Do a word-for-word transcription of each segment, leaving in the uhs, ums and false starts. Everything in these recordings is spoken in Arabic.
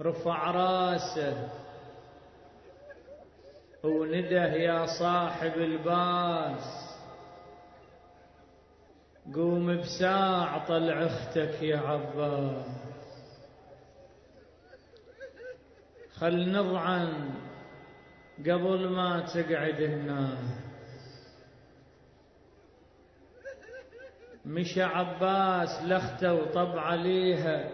رفع راسه ونده يا صاحب الباس قوم بساع طلع اختك يا عباس، خل نضعن قبل ما تقعد النار. مشى عباس لخته وطب عليها،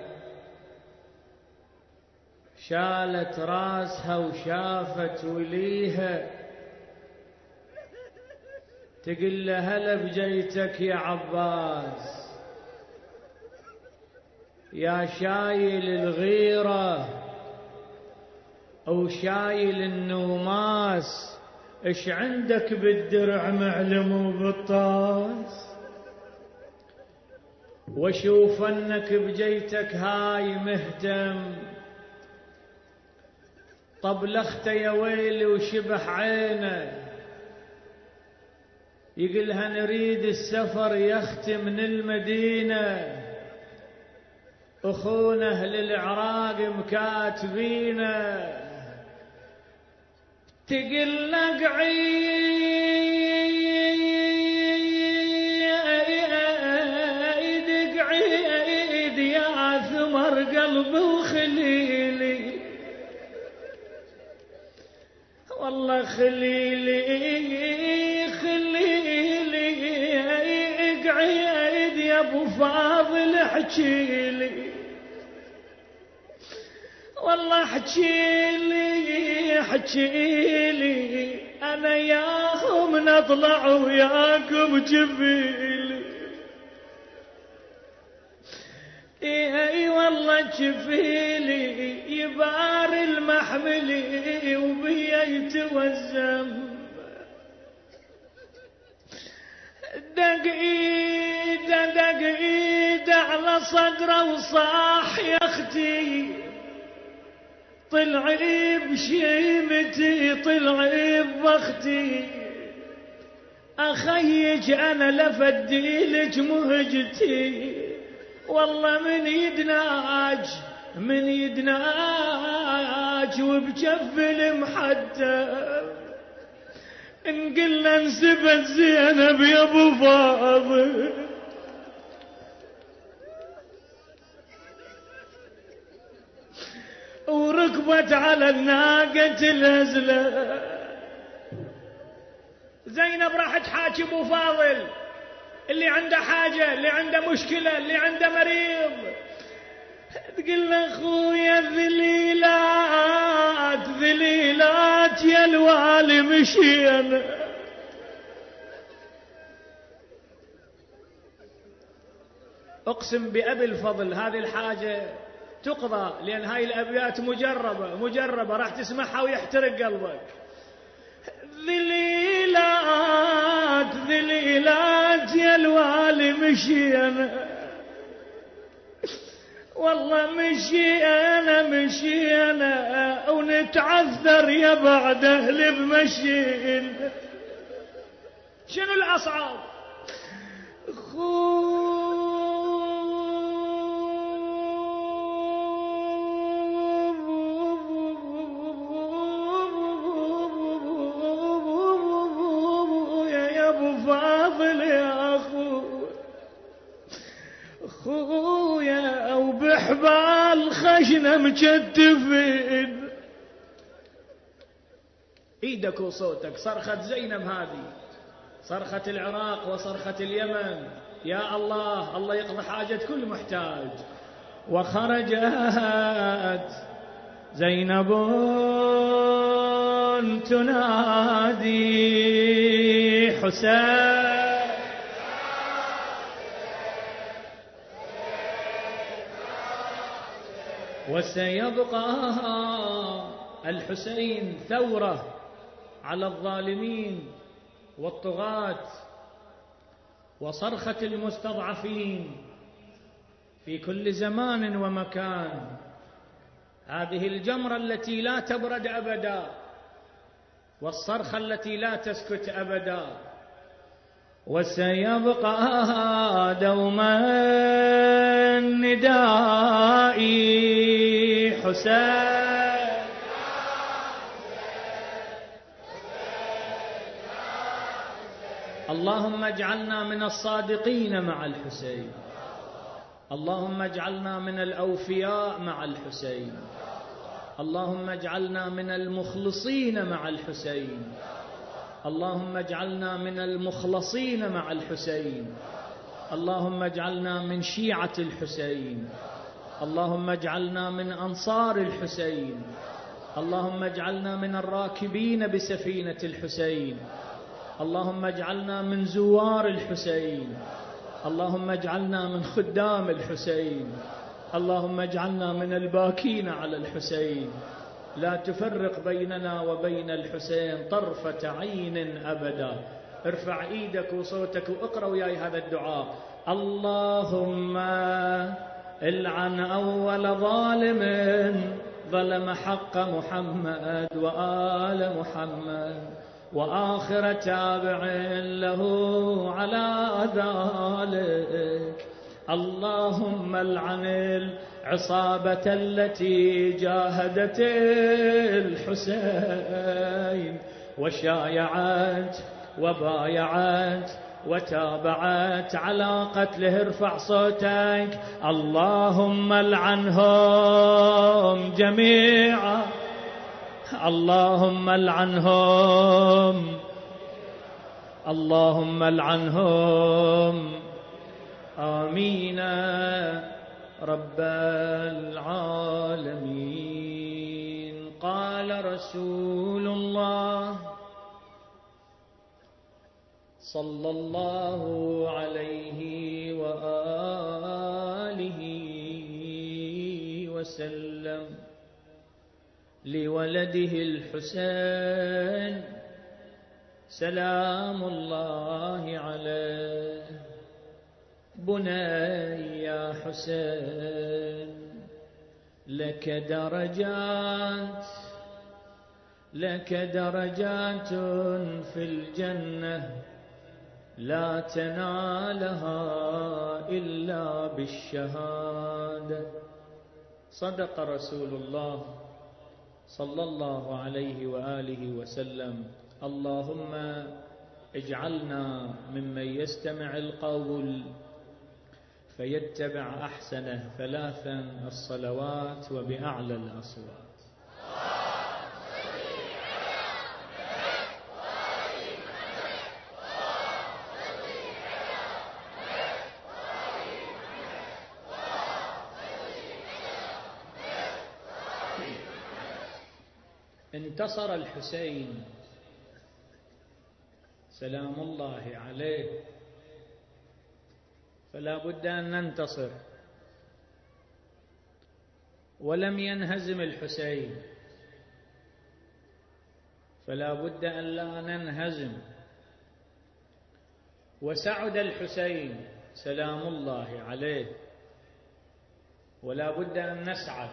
شالت راسها وشافت وليها، تقول له هلا بجيتك يا عباس يا شايل الغيرة أو شايل النوماس، إيش عندك بالدرع معلم وبالطاس؟ واشوف انك بجيتك هاي مهتم، طب لخته يا ويلي وشبح عينه، يقلها نريد السفر يختي من المدينة، أخونا أهل العراق مكاتبينه، تقل قعيد قعيد يا ثمر قلبي وخليلي، والله خليلي خليلي اقعد يا ابو فاضل احكيلي، والله احكيلي احكيلي انا ياهم نطلع وياكم جبيلي، اي والله جفيلي يبار المحملي وبيا يتوزم، دق ايده دق ايده على صدره وصاح يا اختي، طلعي بشيمتي طلعي ببختي، اخيج انا لفديلك مهجتي، والله من يدناج من يدناج وبجف المحدب، ان قلنا انسبت زينب يا ابو فاضل، وركبت على الناقة الهزلة. زينب راح تحاكي ابو فاضل، اللي عنده حاجة، اللي عنده مشكلة، اللي عنده مريض، تقول له اخويا ذليلات ذليلات يا الوالي مشينا، اقسم بأبي الفضل هذه الحاجة تقضى، لأن هاي الأبيات مجربة مجربة راح تسمعها ويحترق قلبك. ذليلات ذليلات يا الوالي مشينا، والله مشينا مشينا ونتعذر يا بعد اهل بمشين. شنو الأصعب؟ خويا وبحبال خشنة مجتفين، ايدك وصوتك. صرخة زينب هذه، صرخة العراق وصرخة اليمن، يا الله الله يقضي حاجة كل محتاج. وخرجت زينب تنادي حسين، وسيبقى الحسين ثورة على الظالمين والطغاة وصرخة المستضعفين في كل زمان ومكان. هذه الجمرة التي لا تبرد أبدا، والصرخة التي لا تسكت أبدا. وسيبقى دوما ندائي الحسين. اللهم اجعلنا من الصادقين مع الحسين. اللهم اجعلنا من الأوفياء مع الحسين. اللهم اجعلنا من المخلصين مع الحسين. اللهم اجعلنا من المخلصين مع الحسين. اللهم اجعلنا من شيعة الحسين. اللهم اجعلنا من أنصار الحسين. اللهم اجعلنا من الراكبين بسفينة الحسين. اللهم اجعلنا من زوار الحسين. اللهم اجعلنا من خدام الحسين. اللهم اجعلنا من الباكين على الحسين. لا تفرق بيننا وبين الحسين طرفة عين أبدا. ارفع ايدك وصوتك واقرأ وياي هذا الدعاء. اللهم العن أول ظالم ظلم حق محمد وآل محمد، وآخر تابع له على ذلك. اللهم العن العصابة التي جاهدت الحسين وشايعت وبايعت وتابعت على قتله. ارفع صوتك. اللهم العنهم جميعا. اللهم العنهم. اللهم العنهم. آمين رب العالمين. قال رسول الله صلى الله عليه وآله وسلم لولده الحسين سلام الله عليه: بني يا حسين لك درجات، لك درجات في الجنة لا تنالها إلا بالشهادة. صدق رسول الله صلى الله عليه وآله وسلم. اللهم اجعلنا ممن يستمع القول فيتبع أحسنه. ثلاثا الصلوات وبأعلى الأصوات. انتصر الحسين سلام الله عليه، فلا بد أن ننتصر. ولم ينهزم الحسين، فلا بد أن لا ننهزم. وسعد الحسين سلام الله عليه، ولا بد أن نسعد.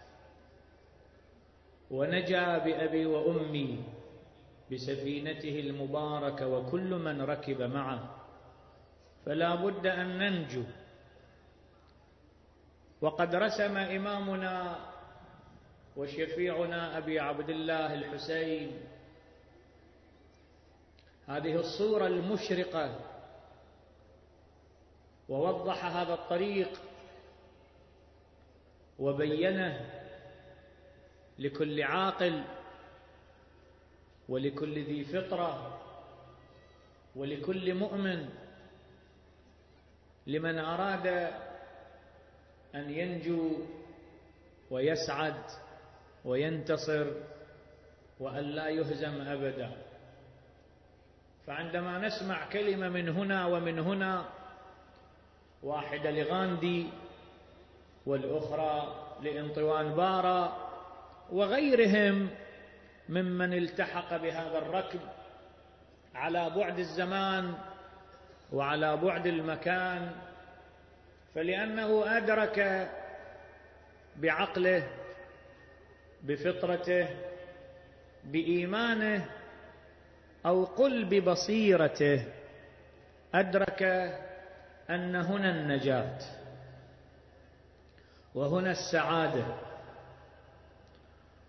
ونجا بأبي وأمي بسفينته المباركة وكل من ركب معه، فلا بد أن ننجو. وقد رسم إمامنا وشفيعنا أبي عبد الله الحسين هذه الصورة المشرقة، ووضح هذا الطريق وبينه لكل عاقل ولكل ذي فطرة ولكل مؤمن، لمن أراد أن ينجو ويسعد وينتصر وأن لا يهزم أبدا. فعندما نسمع كلمة من هنا ومن هنا، واحدة لغاندي والأخرى لإنطوان بارا وغيرهم ممن التحق بهذا الركب على بعد الزمان وعلى بعد المكان، فلأنه أدرك بعقله بفطرته بإيمانه أو قل ببصيرته، أدرك أن هنا النجاة وهنا السعادة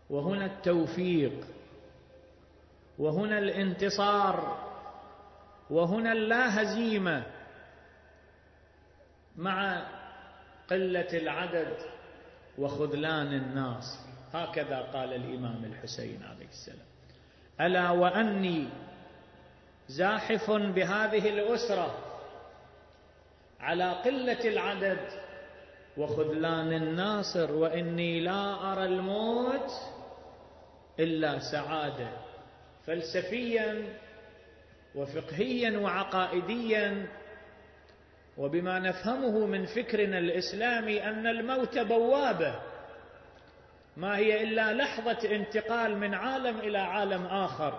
وهنا التوفيق، وهنا الانتصار، وهنا اللا هزيمة مع قلة العدد وخذلان الناس. هكذا قال الإمام الحسين عليه السلام: ألا وأني زاحف بهذه الأسرة على قلة العدد وخذلان الناصر، وإني لا أرى الموت إلا سعادة. فلسفيا وفقهيا وعقائديا، وبما نفهمه من فكرنا الإسلامي، أن الموت بوابة، ما هي إلا لحظة انتقال من عالم إلى عالم آخر.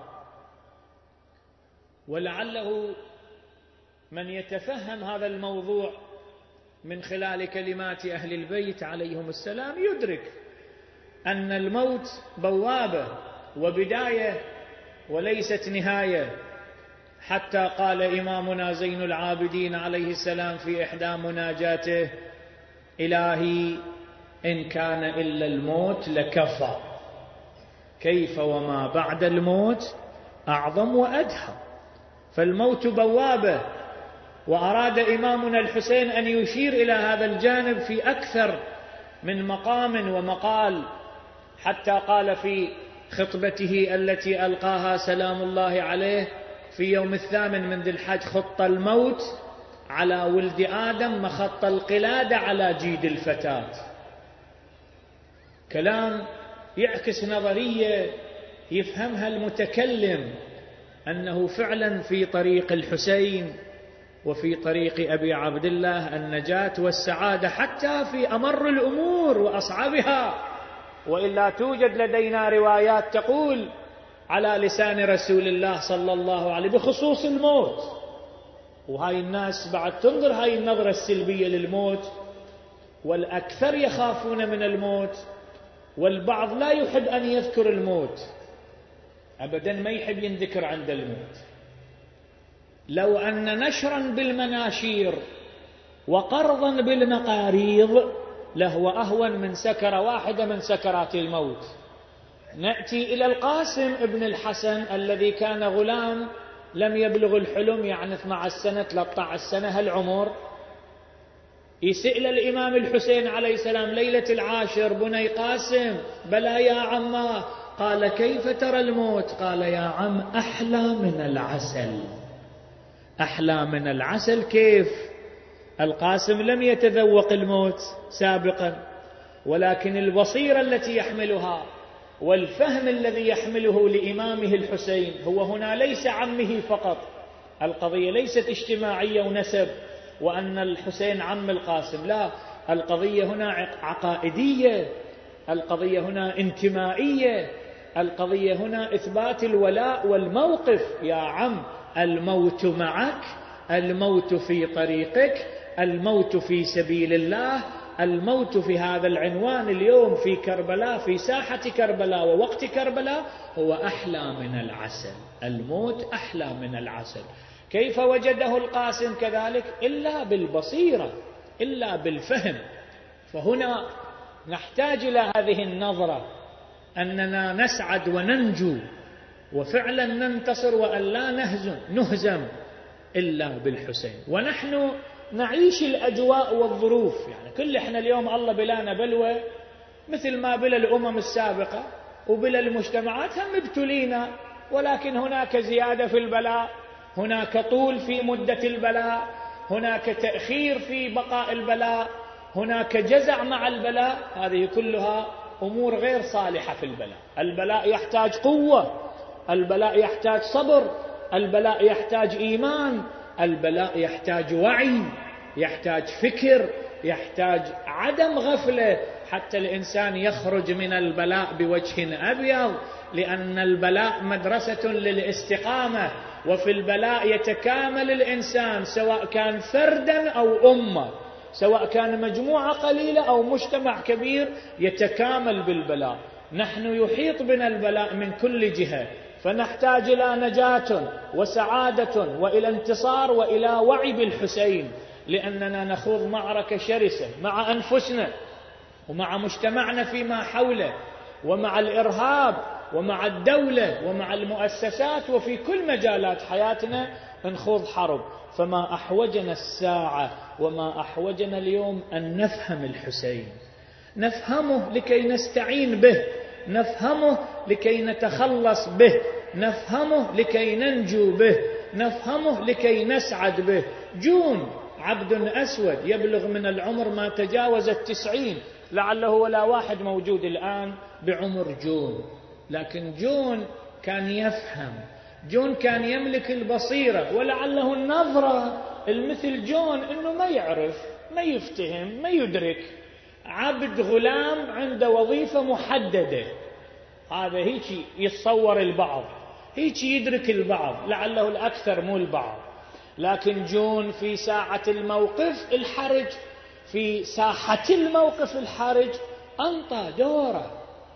ولعله من يتفهم هذا الموضوع من خلال كلمات أهل البيت عليهم السلام يدرك أن الموت بوابة وبداية وليست نهاية. حتى قال إمامنا زين العابدين عليه السلام في إحدى مناجاته: إلهي إن كان إلا الموت لكفى، كيف وما بعد الموت أعظم وأدهى. فالموت بوابة، وأراد إمامنا الحسين أن يشير إلى هذا الجانب في أكثر من مقام ومقال، حتى قال في خطبته التي ألقاها سلام الله عليه في يوم الثامن من ذي الحج: خط الموت على ولد آدم مخط القلادة على جيد الفتاة. كلام يعكس نظرية يفهمها المتكلم أنه فعلا في طريق الحسين وفي طريق أبي عبد الله النجاة والسعادة حتى في أمر الأمور وأصعبها. وإلا توجد لدينا روايات تقول على لسان رسول الله صلى الله عليه وسلم بخصوص الموت، وهاي الناس بعد تنظر هاي النظرة السلبية للموت، والأكثر يخافون من الموت، والبعض لا يحب أن يذكر الموت أبدا، ما يحب ينذكر عند الموت. لو أن نشرا بالمناشير وقرضا بالمقاريض لهو أهون من سكرة واحدة من سكرات الموت. نأتي إلى القاسم ابن الحسن الذي كان غلام لم يبلغ الحلم، يعني اثنتي عشرة سنة ثلاثة عشر سنة هالعمر، يسأل الإمام الحسين عليه السلام ليلة العاشر: بني قاسم، بلى يا عماه. قال: كيف ترى الموت؟ قال: يا عم أحلى من العسل. أحلى من العسل كيف؟ القاسم لم يتذوق الموت سابقا، ولكن البصيرة التي يحملها والفهم الذي يحمله لإمامه الحسين هو هنا ليس عمه فقط. القضية ليست اجتماعية ونسب وأن الحسين عم القاسم، لا، القضية هنا عقائدية، القضية هنا انتمائية، القضية هنا إثبات الولاء والموقف. يا عم، الموت معك، الموت في طريقك، الموت في سبيل الله، الموت في هذا العنوان اليوم في كربلاء، في ساحة كربلاء ووقت كربلاء، هو أحلى من العسل. الموت أحلى من العسل. كيف وجده القاسم كذلك؟ إلا بالبصيرة، إلا بالفهم. فهنا نحتاج إلى هذه النظرة، أننا نسعد وننجو وفعلا ننتصر وأن لا نهزم نهزم إلا بالحسين. ونحن نعيش الأجواء والظروف، يعني كل إحنا اليوم الله بلانا بلوى مثل ما بلا الأمم السابقة وبلا المجتمعات، هم ابتلينا، ولكن هناك زيادة في البلاء، هناك طول في مدة البلاء، هناك تأخير في بقاء البلاء، هناك جزع مع البلاء. هذه كلها أمور غير صالحة في البلاء. البلاء يحتاج قوة، البلاء يحتاج صبر، البلاء يحتاج إيمان، البلاء يحتاج وعي، يحتاج فكر، يحتاج عدم غفلة حتى الإنسان يخرج من البلاء بوجه أبيض، لأن البلاء مدرسة للاستقامة، وفي البلاء يتكامل الإنسان سواء كان فردا أو أمة، سواء كان مجموعة قليلة أو مجتمع كبير، يتكامل بالبلاء. نحن يحيط بنا البلاء من كل جهة، فنحتاج إلى نجاة وسعادة وإلى انتصار وإلى وعي بالحسين، لأننا نخوض معركة شرسة مع أنفسنا ومع مجتمعنا فيما حوله، ومع الإرهاب ومع الدولة ومع المؤسسات، وفي كل مجالات حياتنا نخوض حرب. فما أحوجنا الساعة وما أحوجنا اليوم أن نفهم الحسين، نفهمه لكي نستعين به، نفهمه لكي نتخلص به، نفهمه لكي ننجو به، نفهمه لكي نسعد به. جون عبد أسود يبلغ من العمر ما تجاوز التسعين، لعله ولا واحد موجود الآن بعمر جون، لكن جون كان يفهم، جون كان يملك البصيرة، ولعله النظرة المثل جون أنه ما يعرف، ما يفتهم، ما يدرك. عبد غلام عنده وظيفة محددة، هذا هيك يتصور البعض، هيك يدرك البعض، لعله الأكثر مو البعض. لكن جون في ساعة الموقف الحرج، في ساحة الموقف الحرج أنطى دوره.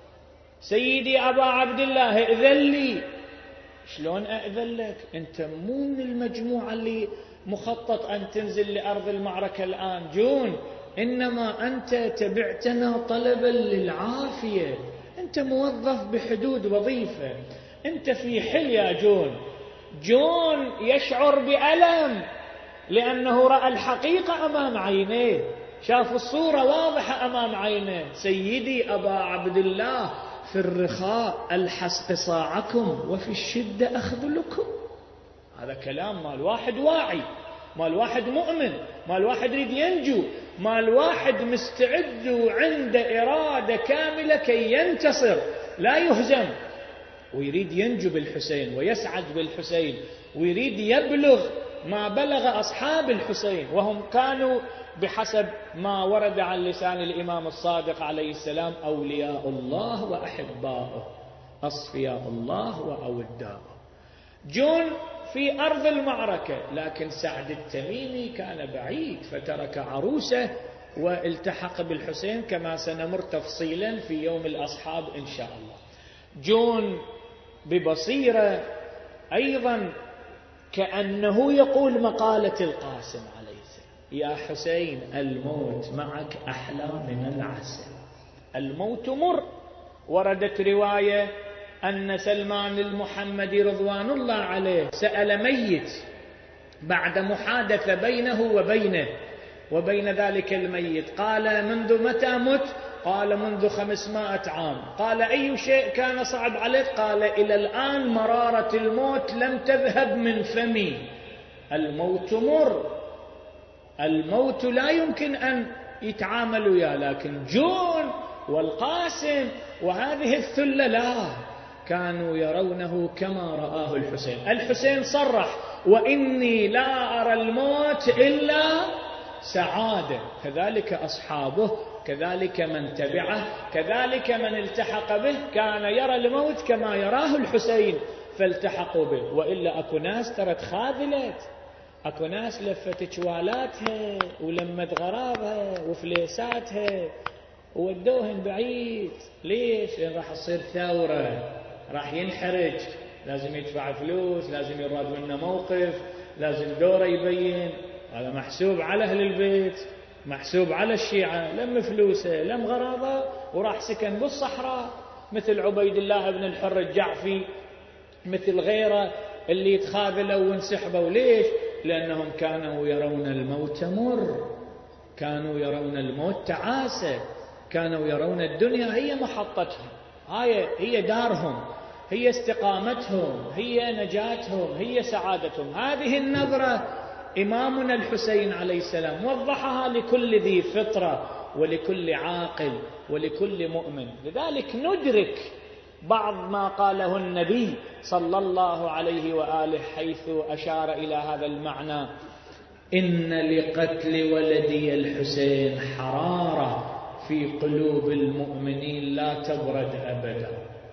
سيدي أبا عبد الله ائذن لي. شلون أئذن لك؟ أنت مو من المجموعة اللي مخطط أن تنزل لأرض المعركة الآن جون، إنما أنت تبعتنا طلبا للعافية، أنت موظف بحدود وظيفة، أنت في حل يا جون. جون يشعر بألم لأنه رأى الحقيقة أمام عينيه، شاف الصورة واضحة أمام عينيه. سيدي أبا عبد الله في الرخاء ألحس قصاعكم وفي الشدة أخذلكم. هذا كلام مال واحد واعي، مال واحد مؤمن، مال واحد يريد ينجو، مال واحد مستعد وعند إرادة كاملة كي ينتصر لا يهزم، ويريد ينجو بالحسين ويسعد بالحسين، ويريد يبلغ ما بلغ أصحاب الحسين، وهم كانوا بحسب ما ورد عن لسان الإمام الصادق عليه السلام أولياء الله وأحباؤه، أصفياء الله وأوداؤه. جون في أرض المعركة، لكن سعد التميمي كان بعيد فترك عروسه والتحق بالحسين كما سنمر تفصيلا في يوم الأصحاب إن شاء الله. جون ببصيرة أيضا كأنه يقول مقالة القاسم عليه السلام: يا حسين الموت معك أحلى من العسل. الموت مر. وردت رواية أن سلمان المحمدي رضوان الله عليه سأل ميت بعد محادثة بينه وبينه وبين ذلك الميت، قال: منذ متى مت؟ قال: منذ خمسمائة عام. قال: أي شيء كان صعب عليك؟ قال: إلى الآن مرارة الموت لم تذهب من فمي. الموت مر، الموت لا يمكن أن يتعاملوا وياه. لكن جون والقاسم وهذه الثلة لا، كانوا يرونه كما رآه الحسين. الحسين صرح: وإني لا أرى الموت إلا سعادة. كذلك أصحابه، كذلك من تبعه، كذلك من التحق به، كان يرى الموت كما يراه الحسين فالتحقوا به. وإلا أكو ناس ترى خاذلت، أكو ناس لفت جوالاتها ولمت غرابها وفليساتها وودوهن بعيد. ليش؟ لأن راح تصير ثورة، راح ينحرج، لازم يدفع فلوس، لازم يراد منه موقف، لازم دوره يبين. هذا محسوب على أهل البيت، محسوب على الشيعة، لم فلوسه لم غرابة، وراح سكن بالصحراء مثل عبيد الله بن الحر الجعفي، مثل غيره اللي يتخاذلوا وانسحبوا. ليش؟ لأنهم كانوا يرون الموت مر، كانوا يرون الموت تعاسة، كانوا يرون الدنيا هي محطتهم، هاي هي دارهم، هي استقامتهم، هي نجاتهم، هي سعادتهم. هذه النظرة إمامنا الحسين عليه السلام وضحها لكل ذي فطرة ولكل عاقل ولكل مؤمن. لذلك ندرك بعض ما قاله النبي صلى الله عليه وآله حيث أشار إلى هذا المعنى: إن لقتل ولدي الحسين حرارة في قلوب المؤمنين لا تبرد أبدا.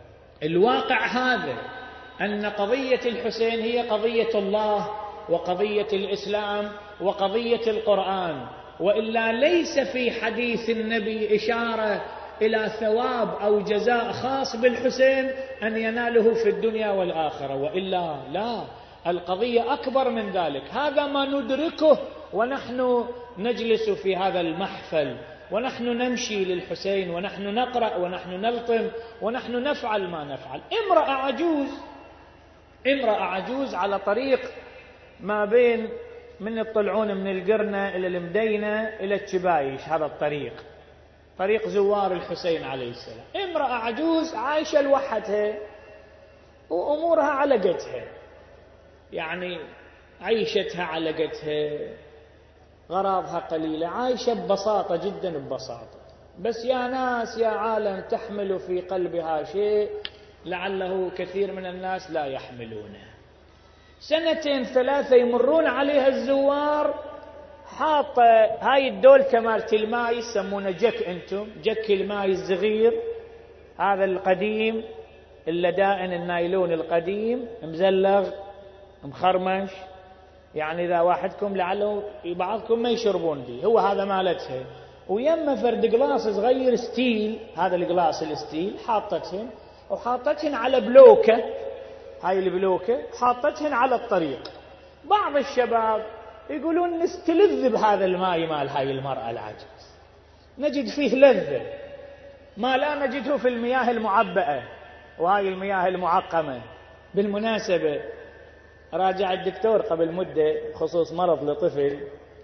الواقع هذا، أن قضية الحسين هي قضية الله وقضية الإسلام وقضية القرآن، وإلا ليس في حديث النبي إشارة إلى ثواب أو جزاء خاص بالحسين أن يناله في الدنيا والآخرة، وإلا لا، القضية أكبر من ذلك. هذا ما ندركه ونحن نجلس في هذا المحفل ونحن نمشي للحسين ونحن نقرأ ونحن نلطم ونحن نفعل ما نفعل. امرأة عجوز امرأة عجوز على طريق ما بين من يطلعون من القرنة إلى المدينة إلى الشبايش، هذا الطريق طريق زوار الحسين عليه السلام. امرأة عجوز عايشة لوحدها وأمورها على قدها، يعني عيشتها على قدها، غراضها قليلة، عايشة ببساطة جدا ببساطة. بس يا ناس يا عالم تحمل في قلبها شيء لعله كثير من الناس لا يحملونه. سنتين ثلاثة يمرون عليها الزوار، حاطة هاي الدولكة مالت الماي يسمونه جك، انتم جك الماي الصغير هذا القديم اللدائن النايلون القديم مزلغ مخرمش، يعني إذا واحدكم لعله بعضكم ما يشربون دي، هو هذا مالتها. ويما فرد قلاص صغير ستيل، هذا القلاص الستيل حاطتهن وحاطتهن على بلوكة، هاي البلوكة حاطتهن على الطريق. بعض الشباب يقولون نستلذ بهذا الماء مال هاي المرأة العجوز، نجد فيه لذة ما لا نجده في المياه المعبأة وهاي المياه المعقمة. بالمناسبة راجع الدكتور قبل مدة بخصوص مرض لطفل،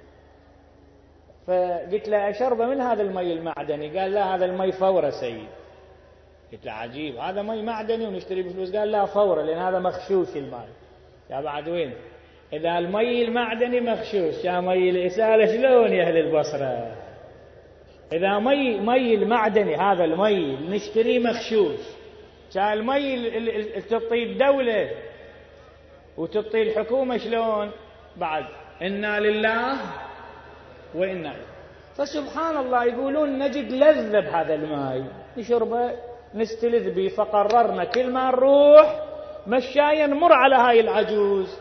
فقلت له أشرب من هذا المي المعدني؟ قال لا هذا المي فورة سيد. قلت له عجيب، هذا مي معدني ونشتري بفلوس؟ قال لا فورة لأن هذا مخشوش الماء. يا بعد وين؟ إذا المي المعدني مخشوش يا مي الإسالة شلون يا أهل البصرة؟ إذا مي مي المعدني هذا المي نشتريه مخشوش، كان المي اللي تعطيه الدولة وتعطيه الحكومة شلون؟ بعد إنا لله وإنا إليه. فسبحان الله يقولون نجد لذة بهذا الماء نشربه نستلذ به. فقررنا كل ما نروح مشايا نمر على هاي العجوز.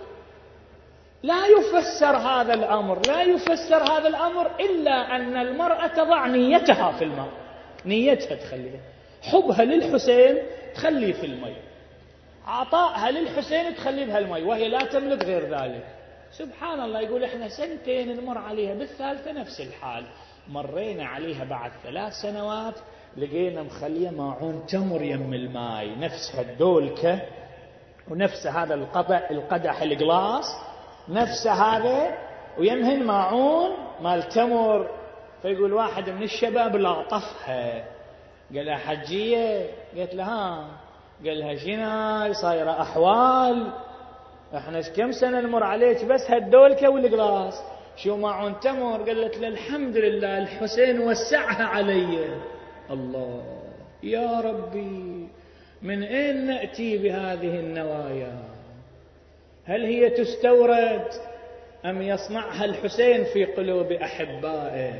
لا يفسر هذا الأمر لا يفسر هذا الأمر إلا أن المرأة تضع نيتها في الماء، نيتها تخليها، حبها للحسين تخليه في الماء، عطائها للحسين تخلي بها الماء، وهي لا تملك غير ذلك. سبحان الله يقول احنا سنتين نمر عليها، بالثالثة نفس الحال. مرينا عليها بعد ثلاث سنوات لقينا مخلية ماعون تمر يم الماء، نفسها الدولكة ونفس هذا القطع القدح القلاص نفس هذا، ويمهن ماعون مال تمر. فيقول واحد من الشباب لاطفها قال لها حجية، قالت له ها، قال لها شنو صايرة أحوال، احنا كم سنة نمر عليك بس هالدولكة والقلاص، شو معون تمر؟ قالت له الحمد لله الحسين وسعها علي. الله يا ربي، من أين نأتي بهذه النوايا؟ هل هي تستورد أم يصنعها الحسين في قلوب أحبائه؟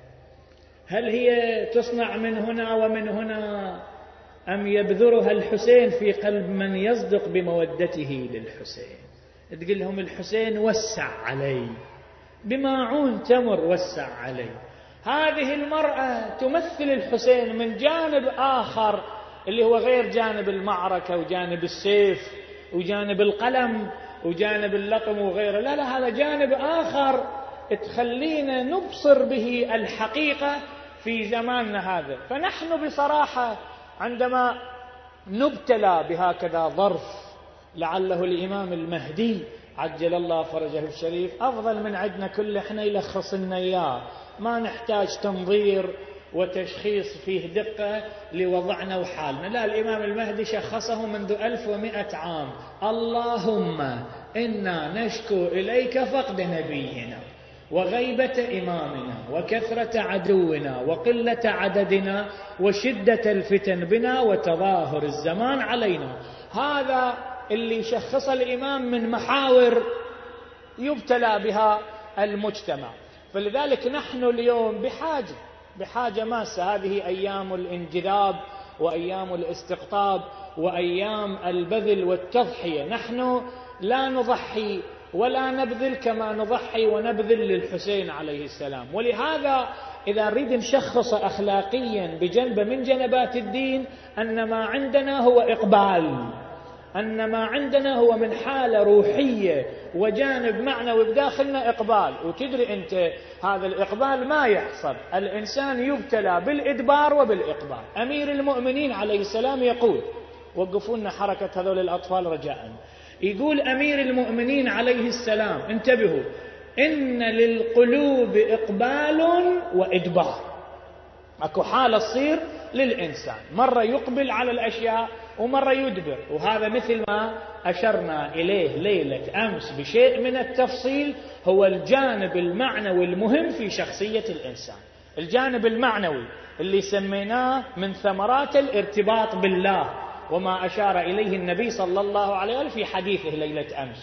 هل هي تصنع من هنا ومن هنا أم يبذرها الحسين في قلب من يصدق بمودته للحسين؟ تقول لهم الحسين وسع علي بماعون تمر، وسع علي. هذه المرأة تمثل الحسين من جانب آخر اللي هو غير جانب المعركة وجانب السيف وجانب القلم وجانب اللطم وغيره، لا لا، هذا جانب آخر تخلينا نبصر به الحقيقة في زماننا هذا. فنحن بصراحة عندما نبتلى بهكذا ظرف لعله الإمام المهدي عجل الله فرجه الشريف أفضل من عندنا كل، احنا يلخص لنا إياه، ما نحتاج تنظير وتشخيص فيه دقة لوضعنا وحالنا. لا، الإمام المهدي شخصه منذ ألف ومئة عام. اللهم إنا نشكو إليك فقد نبينا وغيبة إمامنا وكثرة عدونا وقلة عددنا وشدة الفتن بنا وتظاهر الزمان علينا. هذا اللي شخص الإمام من محاور يبتلى بها المجتمع. فلذلك نحن اليوم بحاجة بحاجة ماسة. هذه أيام الانجذاب وأيام الاستقطاب وأيام البذل والتضحية. نحن لا نضحي ولا نبذل كما نضحي ونبذل للحسين عليه السلام. ولهذا إذا نريد نشخص أخلاقيا بجنب من جنبات الدين أن ما عندنا هو إقبال أن ما عندنا هو من حالة روحية وجانب معنوي بداخلنا إقبال. وتدري أنت هذا الإقبال ما يحصل، الإنسان يبتلى بالإدبار وبالإقبال. أمير المؤمنين عليه السلام يقول، وقفوا لنا حركة هذول الأطفال رجاءً، يقول أمير المؤمنين عليه السلام، انتبهوا، إن للقلوب إقبال وإدبار. أكو حالة تصير للإنسان، مرة يقبل على الأشياء ومرة يدبر، وهذا مثل ما أشرنا إليه ليلة أمس بشيء من التفصيل، هو الجانب المعنوي المهم في شخصية الإنسان. الجانب المعنوي اللي سميناه من ثمرات الارتباط بالله، وما أشار إليه النبي صلى الله عليه وسلم في حديثه ليلة أمس.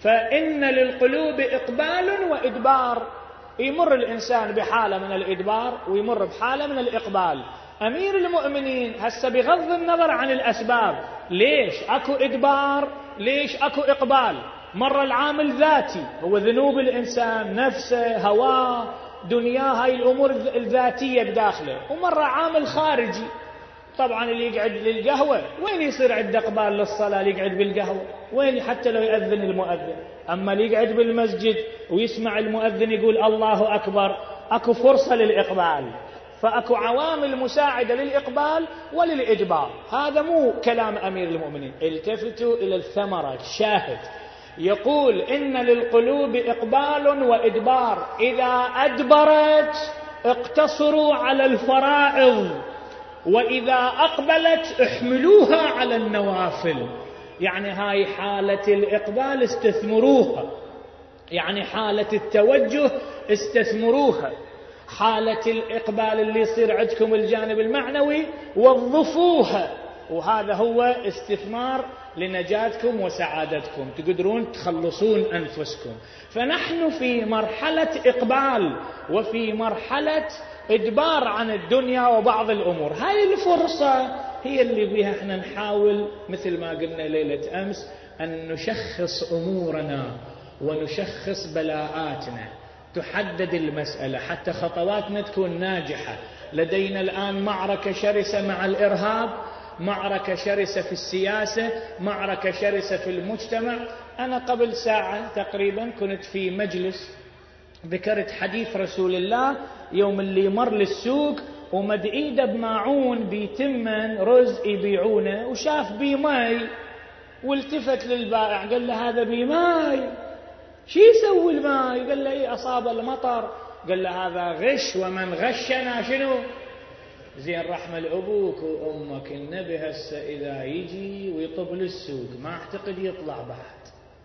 فإن للقلوب إقبال وإدبار، يمر الإنسان بحالة من الإدبار ويمر بحالة من الإقبال. أمير المؤمنين هسه بغض النظر عن الأسباب، ليش أكو إدبار، ليش أكو إقبال؟ مرة العامل ذاتي، هو ذنوب الإنسان، نفسه، هواه، دنياه، هاي الأمور الذاتية بداخله، ومرة عامل خارجي. طبعا اللي يقعد للقهوة وين يصير عنده إقبال للصلاة؟ اللي يقعد بالقهوة وين حتى لو يأذن المؤذن؟ أما اللي يقعد بالمسجد ويسمع المؤذن يقول الله أكبر، أكو فرصة للإقبال. فأكو عوامل مساعدة للإقبال وللإدبار. هذا مو كلام أمير المؤمنين، التفتوا إلى الثمرة. الشاهد يقول إن للقلوب إقبال وإدبار، إذا أدبرت اقتصروا على الفرائض، وإذا أقبلت احملوها على النوافل. يعني هاي حالة الإقبال استثمروها، يعني حالة التوجه استثمروها، حالة الإقبال اللي يصير عندكم الجانب المعنوي وظفوها، وهذا هو استثمار لنجاتكم وسعادتكم، تقدرون تخلصون أنفسكم. فنحن في مرحلة إقبال وفي مرحلة إدبار عن الدنيا وبعض الأمور. هاي الفرصة هي اللي بها احنا نحاول مثل ما قلنا ليلة أمس أن نشخص أمورنا ونشخص بلاءاتنا، تحدد المسألة حتى خطواتنا تكون ناجحة. لدينا الآن معركة شرسة مع الإرهاب، معركة شرسة في السياسة، معركة شرسة في المجتمع. أنا قبل ساعة تقريبا كنت في مجلس ذكرت حديث رسول الله يوم اللي مر للسوق ومد ايده بماعون بيتمن رز يبيعونه وشاف بيه ماي، والتفت للبائع قال له هذا بيه ماي، شي يسوي الماي؟ قال له ايه أصاب المطر. قال له هذا غش، ومن غشنا شنو؟ زين رحمة أبوك وأمك، النبي هسه إذا يجي ويطب للسوق ما أعتقد يطلع بعد،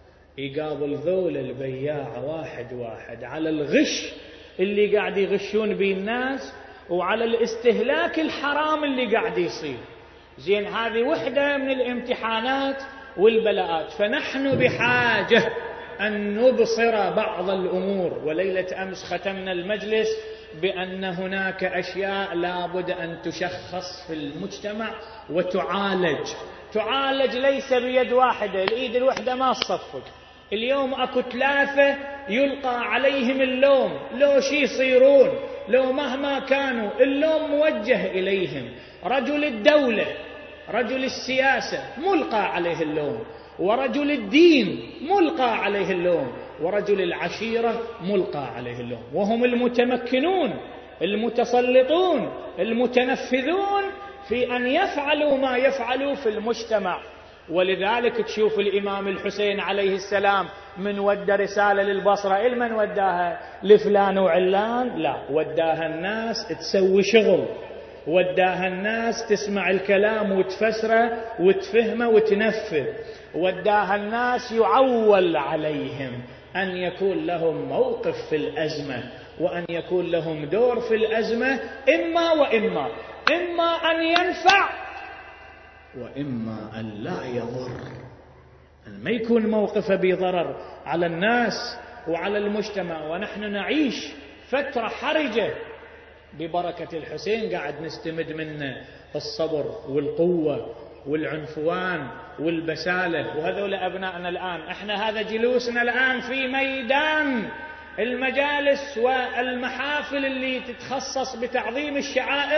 يقابل ذول البياعة واحد واحد على الغش اللي قاعد يغشون بيه الناس وعلى الاستهلاك الحرام اللي قاعد يصير. زين هذه وحدة من الامتحانات والبلاءات. فنحن بحاجة أن نبصر بعض الأمور. وليلة أمس ختمنا المجلس بأن هناك أشياء لابد أن تشخص في المجتمع وتعالج. تعالج ليس بيد واحدة، الإيد الوحدة ما تصفق. اليوم أكو ثلاثة يلقى عليهم اللوم، لو شي يصيرون، لو مهما كانوا اللوم موجه إليهم. رجل الدولة، رجل السياسة ملقى عليه اللوم، ورجل الدين ملقى عليه اللوم، ورجل العشيرة ملقى عليه اللوم، وهم المتمكنون المتسلطون المتنفذون في أن يفعلوا ما يفعلوا في المجتمع. ولذلك تشوف الإمام الحسين عليه السلام من ودى رسالة للبصرة، المن وداها؟ لفلان وعلان؟ لا، وداها الناس تسوي شغل، وداها الناس تسمع الكلام وتفسره وتفهمه وتنفذ، وداها الناس يعول عليهم أن يكون لهم موقف في الأزمة، وأن يكون لهم دور في الأزمة، إما وإما، إما أن ينفع وإما أن لا يضر، أن ما يكون موقفه بضرر على الناس وعلى المجتمع. ونحن نعيش فترة حرجة ببركة الحسين، قاعد نستمد منه الصبر والقوة والعنفوان والبسالة. وهذول أبنائنا الآن، احنا هذا جلوسنا الآن في ميدان المجالس والمحافل اللي تتخصص بتعظيم الشعائر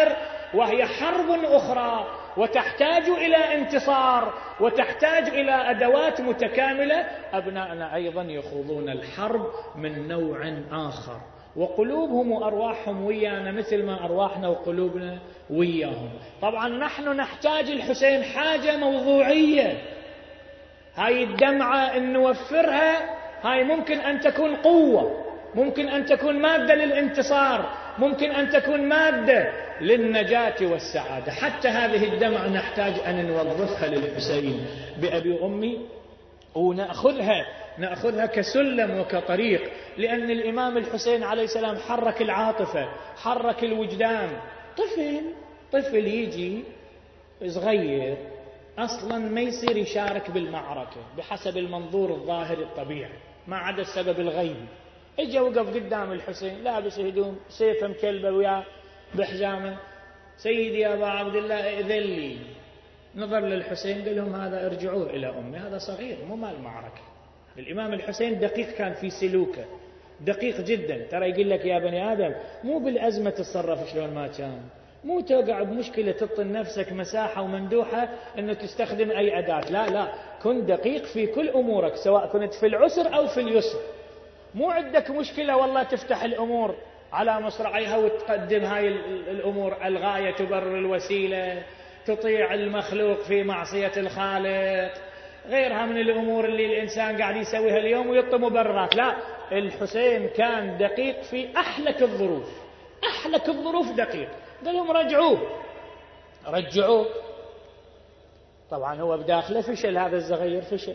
وهي حرب أخرى وتحتاج إلى انتصار وتحتاج إلى أدوات متكاملة، أبنائنا أيضا يخوضون الحرب من نوع آخر، وقلوبهم وأرواحهم ويانا مثل ما أرواحنا وقلوبنا وياهم. طبعا نحن نحتاج الحسين حاجة موضوعية، هاي الدمعة إن نوفرها، هاي ممكن أن تكون قوة، ممكن أن تكون مادة للانتصار، ممكن أن تكون مادة للنجاة والسعادة. حتى هذه الدمعة نحتاج أن نوظفها للحسين بأبي وأمي، ونأخذها نأخذها كسلم وكطريق، لأن الإمام الحسين عليه السلام حرك العاطفة، حرك الوجدان. طفل طفل يجي صغير أصلا ما يصير يشارك بالمعركة بحسب المنظور الظاهري الطبيعي، ما عدا السبب الغيبي. اجى وقف قدام الحسين لابس هدوم، سيفه مكلبه وياه بحزامه، سيدي يا أبا عبد الله ائذن لي. نظر للحسين قال لهم هذا ارجعوه إلى أمي، هذا صغير مو مال المعركة. الإمام الحسين دقيق كان في سلوكه، دقيق جدا. ترى يقول لك يا بني آدم مو بالأزمة تتصرف شلون ما كان، مو توقع بمشكلة تطن نفسك مساحة ومندوحة أنه تستخدم أي أداة، لا لا، كن دقيق في كل أمورك سواء كنت في العسر أو في اليسر. مو عندك مشكلة والله تفتح الأمور على مصراعيها وتقدم هاي الأمور الغاية تبرر الوسيلة، تطيع المخلوق في معصية الخالق، غيرها من الأمور اللي الإنسان قاعد يسويها اليوم ويعطي مبررات. لا، الحسين كان دقيق في أحلك الظروف، أحلك الظروف دقيق. قال لهم رجعوه رجعوه. طبعا هو بداخله فشل، هذا الصغير فشل.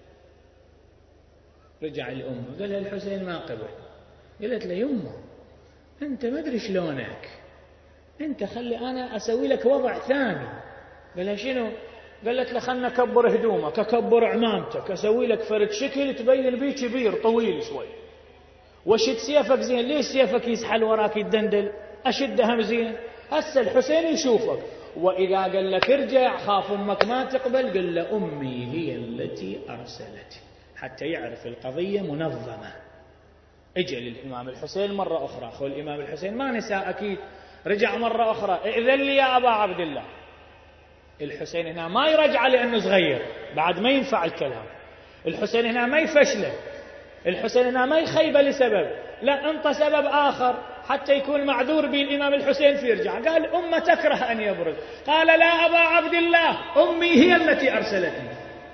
رجع الأم قال لها الحسين ما قبل. قالت له يمه أنت ما أدري شلونك، أنت خلي أنا أسوي لك وضع ثاني. قال لها شنو؟ قالت له خلنا أكبر هدومك، أكبر عمامتك، أسوي لك فرد شكل تبين بيه كبير طويل شوي، وشد سيفك زين. ليش سيفك يسحل وراك يدندل؟ أشدها زين. هسه الحسين يشوفك، وإذا قال لك ارجع خاف أمك ما تقبل، قل له أمي هي التي أرسلت، حتى يعرف القضية منظمة. اجى للإمام الحسين مرة أخرى، أخو الإمام الحسين ما نسى أكيد، رجع مرة أخرى ائذن لي يا أبا عبد الله. الحسين هنا ما يرجع لأنه صغير، بعد ما ينفع الكلام. الحسين هنا ما يفشله، الحسين هنا ما يخيبه لسبب، لا انت سبب آخر حتى يكون معذور به الإمام الحسين في يرجع. قال أمة تكره أن يبرز، قال لا أبا عبد الله أمي هي التي أرسلتني.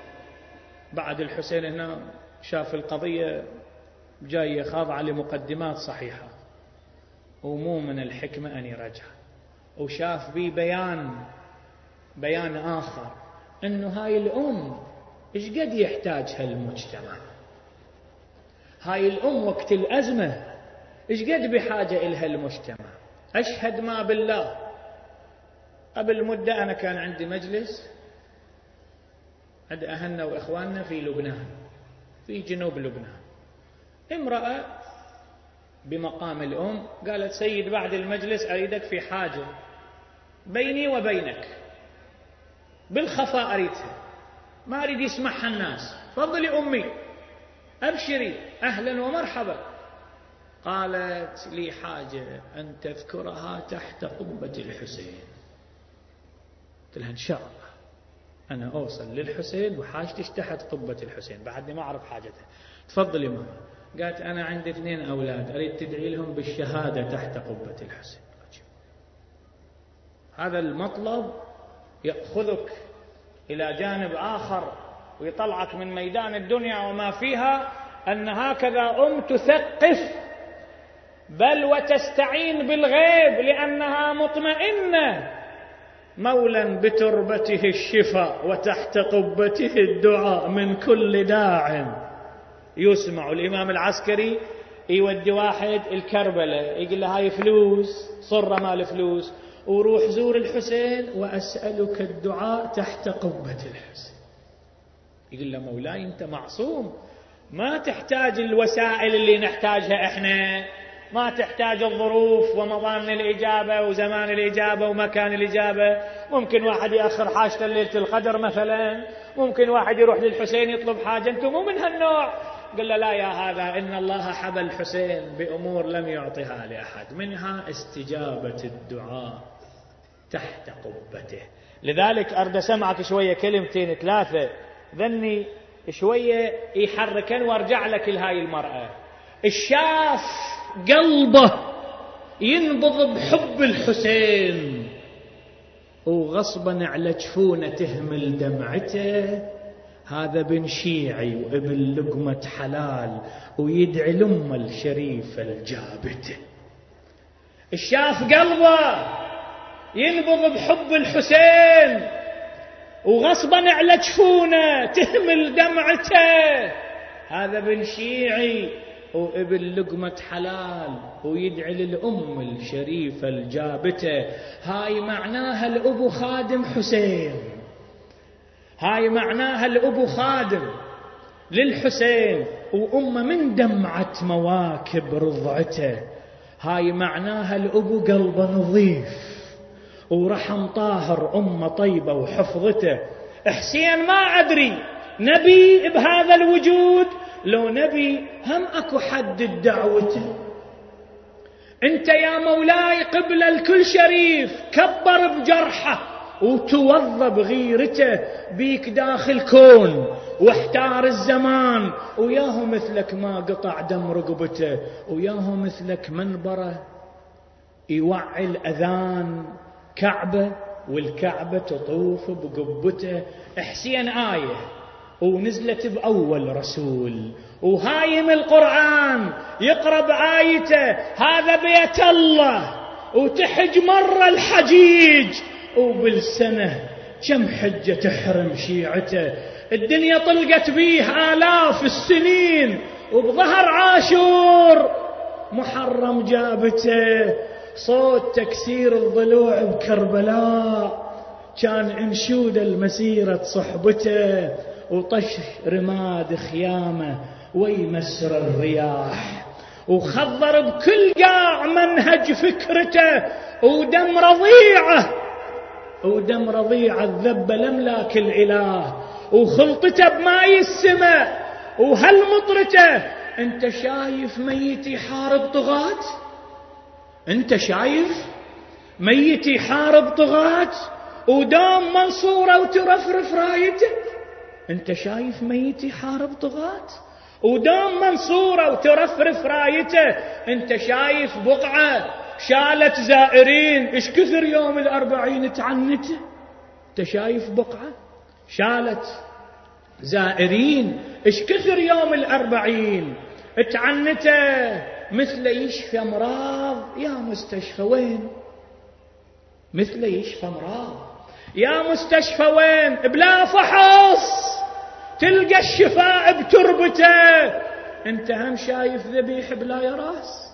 بعد الحسين هنا شاف القضية جاية خاضعة لمقدمات صحيحة، ومو من الحكمة أن يرجع، وشاف بي بيان بيان آخر، أنه هاي الأم إيش قد يحتاجها المجتمع، هاي الأم وقت الأزمة إيش قد بحاجة إلها المجتمع. أشهد ما بالله، قبل مدة أنا كان عندي مجلس عند أهلنا وإخواننا في لبنان، في جنوب لبنان. امرأة بمقام الأم قالت سيد بعد المجلس أريدك في حاجة بيني وبينك، بالخفاء أريدها، ما أريد يسمعها الناس، فضلي أمي أبشري أهلا ومرحبا. قالت لي حاجة أن تذكرها تحت قبة الحسين. قلت لها إن شاء الله أنا أوصل للحسين وحاجتش تحت قبة الحسين، بعدني ما أعرف حاجتها. تفضلي ماما. قالت أنا عندي اثنين أولاد أريد تدعي لهم بالشهادة تحت قبة الحسين. هذا المطلب يأخذك إلى جانب آخر ويطلعك من ميدان الدنيا وما فيها، أن هكذا أم تثقف بل وتستعين بالغيب، لأنها مطمئنة مولا بتربته الشفاء وتحت قبته الدعاء من كل داع يسمع. الإمام العسكري يودي واحد الكربلة يقول له هاي فلوس، صرة مال فلوس، وروح زور الحسين وأسألك الدعاء تحت قبة الحسين. يقول له مولاي أنت معصوم، ما تحتاج الوسائل اللي نحتاجها إحنا، ما تحتاج الظروف ومظان الإجابة وزمان الإجابة ومكان الإجابة. ممكن واحد يأخر حاجته ليلة القدر مثلا، ممكن واحد يروح للحسين يطلب حاجة، أنتم مو من هالنوع. قال له لا يا هذا، إن الله حبى الحسين بأمور لم يعطها لأحد، منها استجابة الدعاء. تحت قبته. لذلك أرد سمعك شوية كلمتين ثلاثة ذني شوية يحركن وارجع لك لهاي المرأة. الشاف قلبه ينبض بحب الحسين وغصبا على جفونه تهمل دمعته، هذا بن شيعي وابن لقمة حلال ويدعي لأمه الشريفة الجابته. الشاف قلبه ينبض بحب الحسين وغصبا على جفونه تهمل دمعته، هذا بن شيعي وابن لقمة حلال ويدعي للأم الشريفة الجابته. هاي معناها الأبو خادم حسين، هاي معناها الأبو خادم للحسين وأمه من دمعة مواكب رضعته. هاي معناها الأبو قلبه نظيف ورحم طاهر أمه طيبة وحفظته. حسين ما أدري نبي بهذا الوجود لو نبي هم أكو حد دعوته. أنت يا مولاي قبل الكل شريف، كبر بجرحه وتوضى بغيرته، بيك داخل كون واحتار الزمان، وياهو مثلك ما قطع دم رقبته، وياهو مثلك منبره يوعي الأذان كعبة والكعبة تطوف بقبته. حسين آية ونزلت بأول رسول وهايم القرآن يقرأ بآيته، هذا بيت الله وتحج مرة الحجيج، وبالسنة كم حجة تحرم شيعته. الدنيا طلقت بيه آلاف السنين وبظهر عاشور محرم جابته. صوت تكسير الضلوع بكربلاء كان انشود المسيرة صحبته، وطش رماد خيامه ويمسر الرياح، وخضر بكل قاع منهج فكرته، ودم رضيعه ودم رضيعه الذب لملاك الإله، وخلطته بماي السماء وهالمطرته. انت شايف ميت يحارب طغاة؟ انت شايف ميت يحارب طغاة ودام منصورة وترفرف رايته؟ انت شايف ميت يحارب طغاة ودام منصورة وترفرف رايته؟ انت شايف بقعة شالت زائرين ايش كثر يوم الأربعين تعنته؟ انت شايف بقعة شالت زائرين ايش كثر يوم الأربعين تعنته؟ مثل يشفى امراض يا مستشفى وين؟ مثل يشفى امراض يا مستشفى وين؟ بلا فحص تلقى الشفاء بتربته. انت هم شايف ذبيح بلا يراس؟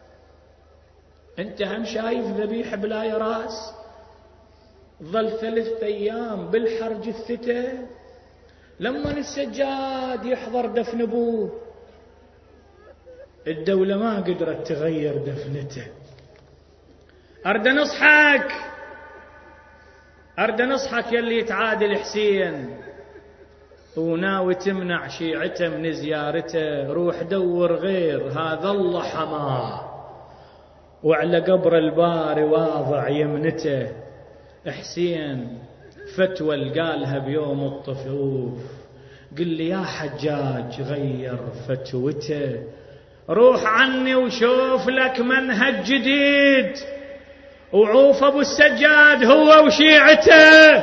انت هم شايف ذبيح بلا يراس؟ ظل ثلاث ايام بالحر جثته. لما السجاد يحضر دفن ابوه الدولة ما قدرت تغير دفنته. أرد نصحك أرد نصحك يلي يتعادل حسين وناوي تمنع شيعته من زيارته، روح دور غير، هذا الله حماه وعلى قبر الباري واضع يمنته. حسين فتوى القالها بيوم الطفوف، قل لي يا حجاج غير فتوته، روح عني وشوف لك منهج جديد، وعوف ابو السجاد هو وشيعته.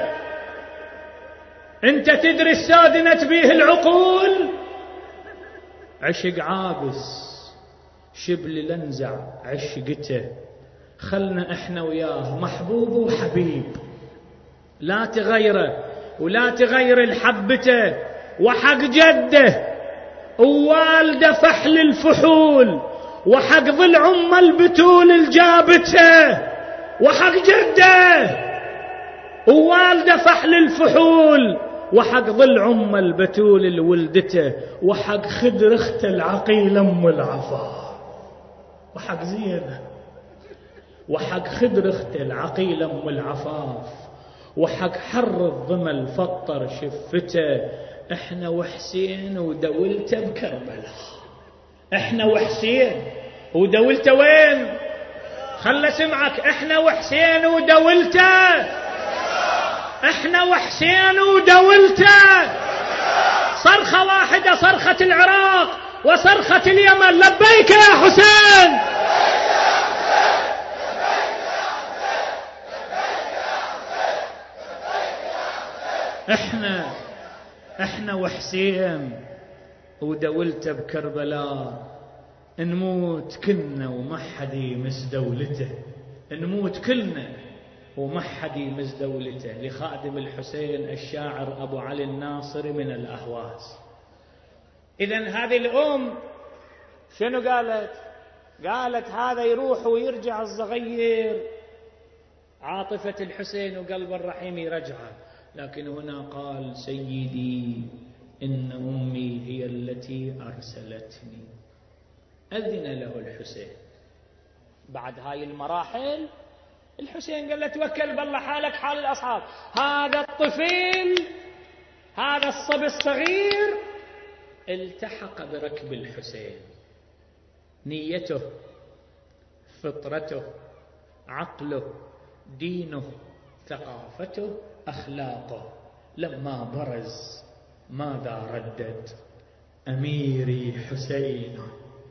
انت تدري السادنت بيه العقول؟ عشق عابس شبل لنزع عشقته، خلنا احنا وياه محبوب وحبيب، لا تغيره ولا تغير الحبته. وحق جده ووالده فحل الفحول، وحق ظل عم البتول الجابته، وحق جده ووالده فحل الفحول، وحق ظل عم البتول الولدته، وحق خدر اخت العقيل ام العفا، وحق زينب، وحق خدر اخت العقيل ام العفاف، وحق حر الظما الفطر شفته. احنا وحسين ودولته بكربلاء، احنا وحسين ودولته وين؟ خل سمعك، احنا وحسين ودولته، احنا وحسين ودولته، صرخة واحدة، صرخة العراق وصرخة اليمن، لبيك يا حسين. احنا احنا وحسين ودولته بكربلاء، نموت كلنا وما حد يمس دولته، نموت كلنا وما حد يمس دولته. لخادم الحسين الشاعر أبو علي الناصري من الأهواز. إذن هذه الأم شنو قالت؟ قالت هذا يروح ويرجع الصغير، عاطفة الحسين وقلب الرحيم يرجعه. لكن هنا قال سيدي إن أمي هي التي أرسلتني. أذن له الحسين. بعد هاي المراحل الحسين قال له توكل بالله، حالك حال الأصحاب. هذا الطفل، هذا الصبي الصغير التحق بركب الحسين. نيته، فطرته، عقله، دينه، ثقافته، أخلاقه، لما برز ماذا ردد؟ أميري حسين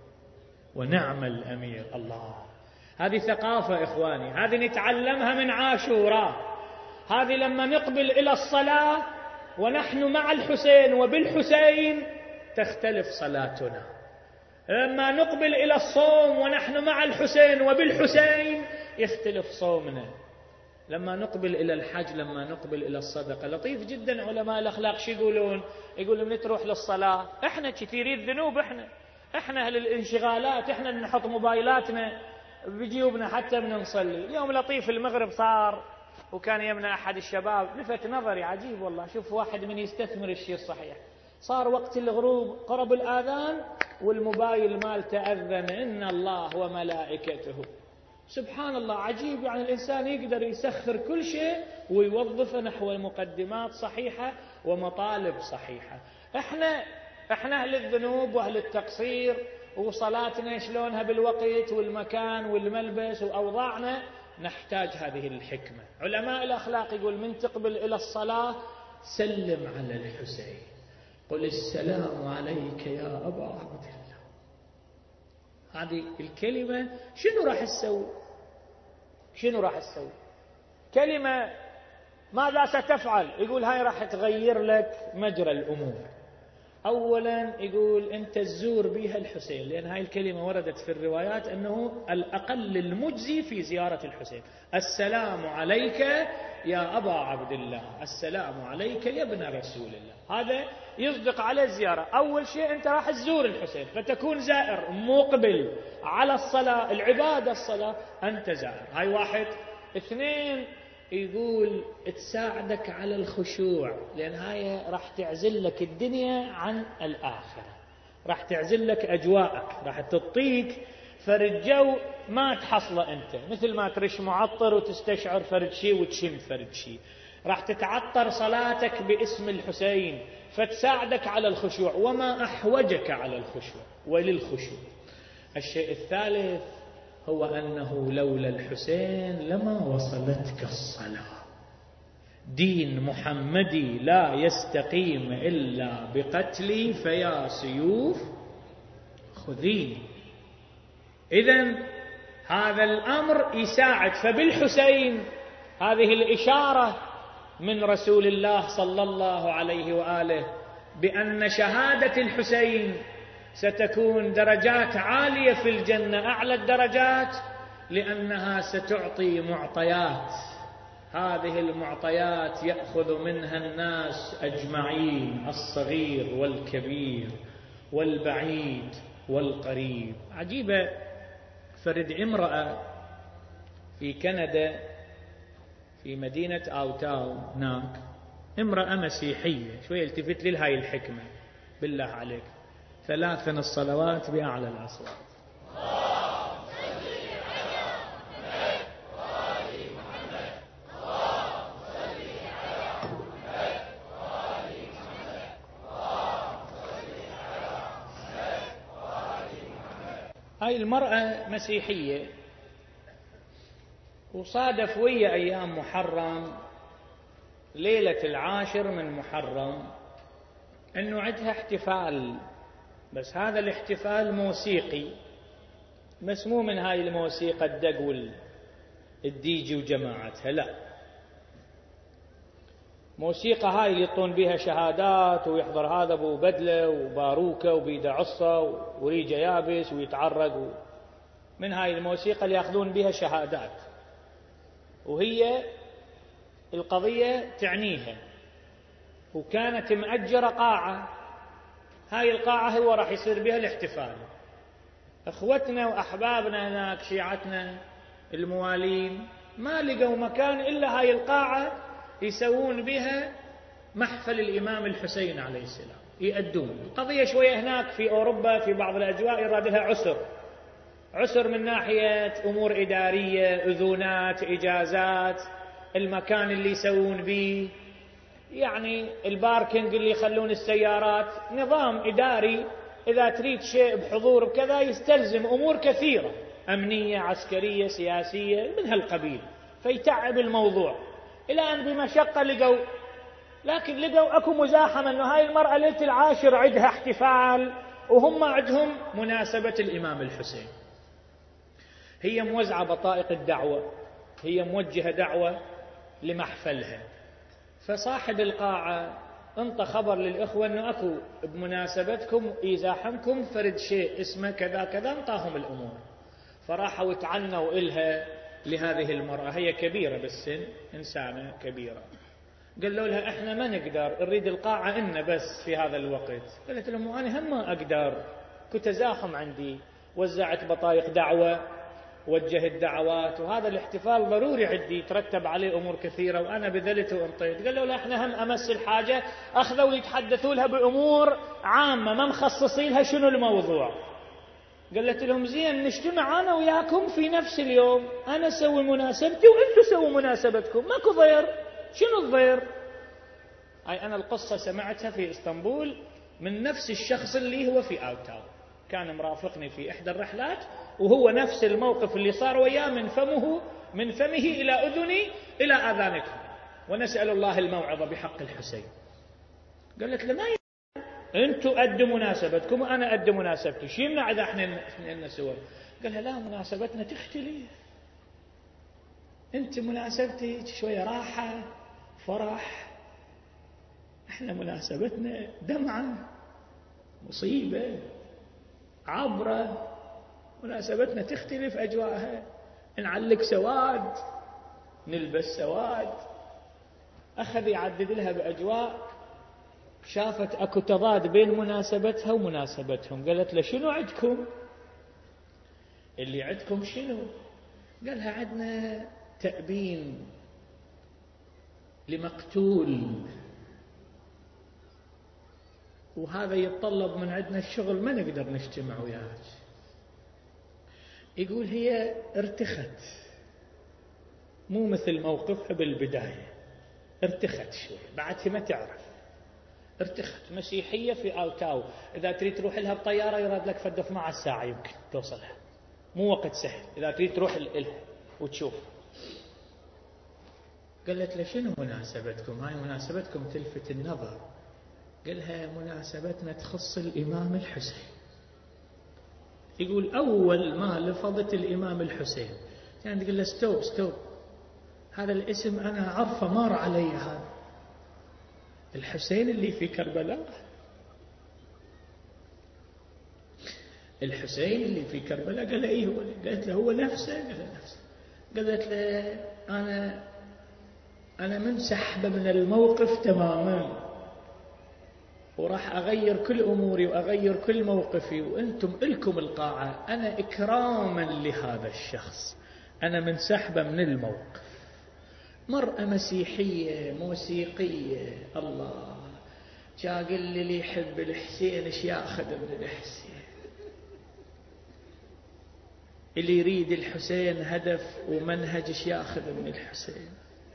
ونعم الأمير. الله، هذه ثقافة إخواني، هذه نتعلمها من عاشوراء. هذه لما نقبل إلى الصلاة ونحن مع الحسين وبالحسين تختلف صلاتنا. لما نقبل إلى الصوم ونحن مع الحسين وبالحسين يختلف صومنا. لما نقبل إلى الحج، لما نقبل إلى الصدقة. لطيف جدا علماء الأخلاق شو يقولون؟ يقولون نتروح للصلاة، إحنا كثيري الذنوب، إحنا إحنا أهل الانشغالات، إحنا نحط موبايلاتنا بجيوبنا حتى من نصلي. يوم لطيف المغرب صار وكان يمنع أحد الشباب، لفت نظري عجيب والله، شوف واحد من يستثمر الشيء الصحيح. صار وقت الغروب قرب الآذان والموبايل مالته أذن إن الله وملائكته. سبحان الله، عجيب. يعني الإنسان يقدر يسخر كل شيء ويوظفه نحو مقدمات صحيحة ومطالب صحيحة. احنا احنا أهل الذنوب وأهل التقصير، وصلاتنا شلونها بالوقت والمكان والملبس وأوضاعنا نحتاج هذه الحكمة. علماء الأخلاق يقول من تقبل إلى الصلاة سلم على الحسين، قل السلام عليك يا أبا عبد الله. هذه الكلمة شنو راح تسوي؟ شنو راح تسوي؟ كلمة ماذا ستفعل؟ يقول هاي راح تغير لك مجرى الأمور. أولا يقول أنت تزور بها الحسين، لأن هاي الكلمة وردت في الروايات أنه الأقل المجزي في زيارة الحسين. السلام عليك يا أبا عبد الله، السلام عليك يا ابن رسول الله. هذا يصدق على الزيارة. أول شيء أنت راح تزور الحسين فتكون زائر مقبل على الصلاة، العبادة الصلاة، أنت زائر. هاي واحد. اثنين يقول تساعدك على الخشوع، لأن هاي راح تعزل لك الدنيا عن الآخرة، راح تعزل لك أجواءك، راح تعطيك فرد جو ما تحصله أنت، مثل ما ترش معطر وتستشعر فرد شيء وتشم فرد شيء. راح تتعطر صلاتك باسم الحسين فتساعدك على الخشوع، وما أحوجك على الخشوع وللخشوع. الشيء الثالث هو أنه لولا الحسين لما وصلتك الصلاة. دين محمدي لا يستقيم إلا بقتلي فيا سيوف خذيني. إذن هذا الأمر يساعد. فبالحسين هذه الإشارة من رسول الله صلى الله عليه وآله بأن شهادة الحسين ستكون درجات عالية في الجنة، أعلى الدرجات، لأنها ستعطي معطيات. هذه المعطيات يأخذ منها الناس أجمعين، الصغير والكبير والبعيد والقريب. عجيبة، فرد امرأة في كندا في مدينة أوتاو هناك، امرأة مسيحية، شوية التفت لي هاي الحكمة بالله عليك، ثلاث من الصلوات بأعلى الأصوات. هاي المرأة مسيحية وصادف ويا أيام محرم ليلة العاشر من محرم أنه عندها احتفال، بس هذا الاحتفال موسيقي، بس مو من هاي الموسيقى الدق والديجي وجماعتها، لا، موسيقى هاي اللي يطون بها شهادات ويحضر هذا ابو بدله وباروكه وبيده عصا وريجه يابس ويتعرق، من هاي الموسيقى اللي ياخذون بها شهادات، وهي القضيه تعنيها، وكانت مأجرة قاعة، هاي القاعة هو راح يصير بها الاحتفال. اخوتنا واحبابنا هناك شيعتنا الموالين ما لقوا مكان الا هاي القاعة يسوون بها محفل الامام الحسين عليه السلام، يأدون القضية شوية هناك في اوروبا في بعض الاجواء يراد لها عسر، عسر من ناحية امور ادارية، اذونات، اجازات، المكان اللي يسوون به، يعني الباركنج اللي يخلون السيارات، نظام اداري، اذا تريد شيء بحضور بكذا يستلزم امور كثيرة امنية عسكرية سياسية من هالقبيل، فيتعب الموضوع الى ان بمشقة لقوا، لكن لقوا اكو مزاحمة انه هاي المرأة ليلة العاشر عندها احتفال وهم عندهم مناسبة الامام الحسين، هي موزعة بطائق الدعوة، هي موجهة دعوة لمحفلها، فصاحب القاعة انطى خبر للإخوة أنه أكو بمناسبتكم يزاحمكم فرد شيء اسمه كذا كذا، انطاهم الأمور، فراحوا وتعنوا إلها لهذه المرأة، هي كبيرة بالسن، إنسانة كبيرة، قالوا لها إحنا ما نقدر، نريد القاعة إن بس في هذا الوقت، قالت لهم أنا هم ما أقدر، كنت تزاحم عندي، وزعت بطايق دعوة، وجهت دعوات، وهذا الاحتفال ضروري عندي يترتب عليه أمور كثيرة وأنا بذلت وانطيت، قالوا لا إحنا هم أمس الحاجة، أخذوا يتحدثوا لها بأمور عامة ما مخصصين لها شنو الموضوع، قالت لهم زين نجتمع أنا وياكم في نفس اليوم، أنا أسوي مناسبتي وأنتوا سووا مناسبتكم، ماكو ضير، شنو الضير؟ أي أنا القصة سمعتها في إسطنبول من نفس الشخص اللي هو في آوتاو، كان مرافقني في إحدى الرحلات، وهو نفس الموقف اللي صار وياه، من فمه من فمه إلى أذني إلى آذانكم، ونسأل الله الموعظة بحق الحسين. قالت له ما ي... أنتوا أدوا مناسبتكم وأنا أدوا مناسبتي، شو يمنع إذا إحنا إحنا سوا؟ قالها لا مناسبتنا تختلف، أنت مناسبتك شوية راحة فرح، إحنا مناسبتنا دمعة مصيبة عبرة، مناسبتنا تختلف أجواءها، نعلق سواد نلبس سواد، أخذ يعدد لها بأجواء، شافت أكو تضاد بين مناسبتها ومناسبتهم، قالت له شنو عندكم؟ اللي عندكم شنو؟ قالها عندنا تأبين لمقتول، وهذا يتطلب من عندنا الشغل، ما نقدر نجتمع وياك. يقول هي ارتخت، مو مثل موقفها بالبداية، ارتخت شوي، بعدها ما تعرف، ارتخت، مسيحية في آوتاو، إذا تريد تروح لها بطيارة يراد لك فد اثنتا عشرة ساعة يمكن توصلها، مو وقت سهل إذا تريد تروح لها وتشوف. قالت له شنو مناسبتكم؟ هاي مناسبتكم تلفت النظر. قالها مناسبتنا تخص الإمام الحسين. يقول أول ما لفظت الإمام الحسين يعني تقول له ستوب ستوب، هذا الاسم أنا عارفه، مر علي، هذا الحسين اللي في كربلاء، الحسين اللي في كربلاء. قال له إيه هو؟ قالت له هو نفسه. قال له نفسه. قالت له أنا أنا منسحبة من الموقف تماما، وراح أغير كل أموري وأغير كل موقفي، وأنتم إلكم القاعة، أنا إكراما لهذا الشخص أنا منسحبة من الموقف. مرأة مسيحية موسيقية، الله جاء قل لي اللي يحب الحسين إيش ياخذ من الحسين، اللي يريد الحسين هدف ومنهج إيش ياخذ من الحسين،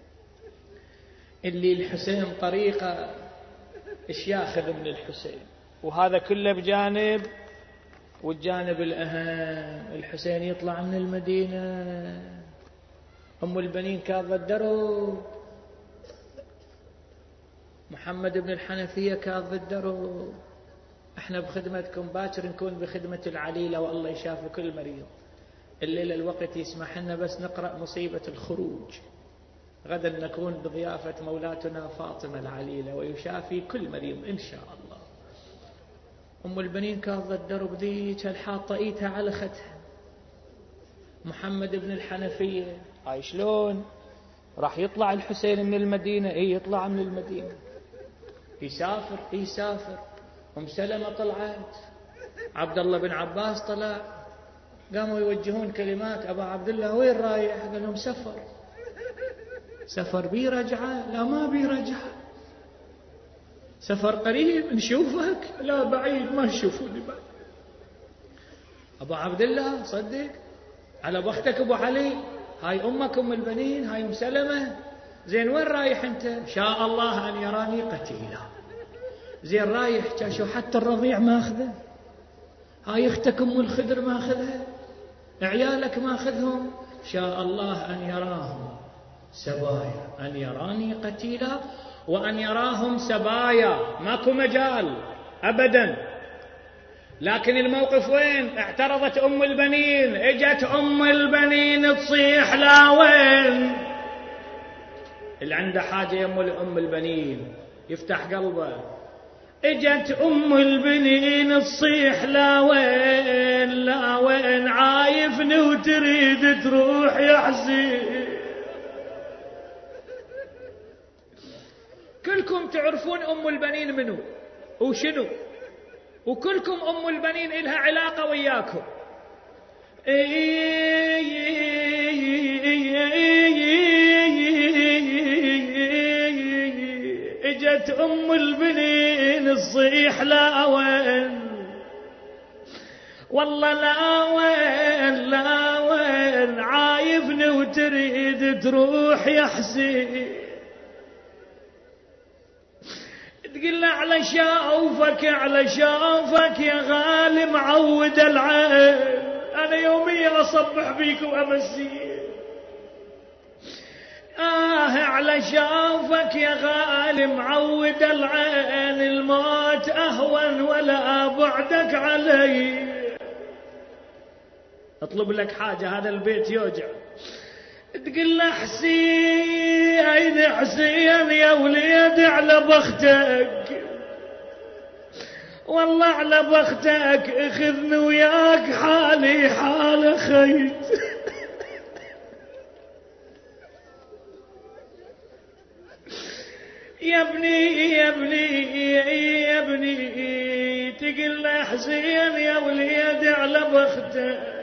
اللي الحسين طريقة إيش ياخذ من الحسين. وهذا كله بجانب، والجانب الأهم الحسين يطلع من المدينة أم البنين كاظ الدرب، محمد بن الحنفية كاظ الدرب. احنا بخدمتكم، باكر نكون بخدمة العليلة والله يشافي كل مريض. الليلة الوقت يسمح لنا بس نقرأ مصيبة الخروج، غدا نكون بضيافة مولاتنا فاطمة العليلة ويشافي كل مريض إن شاء الله. أم البنين كاظ الدرب ذيك الحاطة إيتها على ختها. محمد بن الحنفية هاي شلون راح يطلع الحسين من المدينة؟ إيه يطلع من المدينة، يسافر يسافر. أم سلمة طلعت، عبد الله بن عباس طلع، قاموا يوجهون كلمات. أبا عبد الله وين رايح؟ قال لهم سفر. سفر بي رجعة؟ لا ما بي رجعة. سفر قريب نشوفك؟ لا بعيد ما نشوفوني بعد. أبو عبد الله صدق على بختك أبو علي، هاي أمك أم البنين، هاي أم سلمة. زين وين رايح أنت؟ شاء الله أن يراني قتيلا. زين رايح شو حتى الرضيع ما أخذه؟ هاي أختك أم الخدر ما أخذها؟ عيالك ما أخذهم؟ شاء الله أن يراهم سبايا، أن يراني قتيلا وأن يراهم سبايا، ماكو مجال أبدا. لكن الموقف وين؟ اعترضت أم البنين، اجت أم البنين تصيح لا وين. اللي عنده حاجة يم أم البنين يفتح قلبه. اجت أم البنين تصيح لا وين لا وين، عايفني وتريد تروح يا حسين. كلكم تعرفون أم البنين منو وشنو، وكلكم أم البنين إلها علاقة وياكم. اجت أم البنين تصيح لا وين، والله لا وين لا وين، عايفني وتريد تروح يا حسين. تقول له على شوفك على شوفك يا غالي معود العين، أنا يوميا أصبح بيك وأمسيك. آه على شوفك يا غالي معود العين، الموت أهون ولا بعدك علي. اطلب لك حاجة هذا البيت يوجع. تقول له حسين حسين يا وليد على بختك، والله على بختك اخذني وياك حالي حال خيت. يا ابني يا ابني يا ابني، تقول له حسين يا وليد على بختك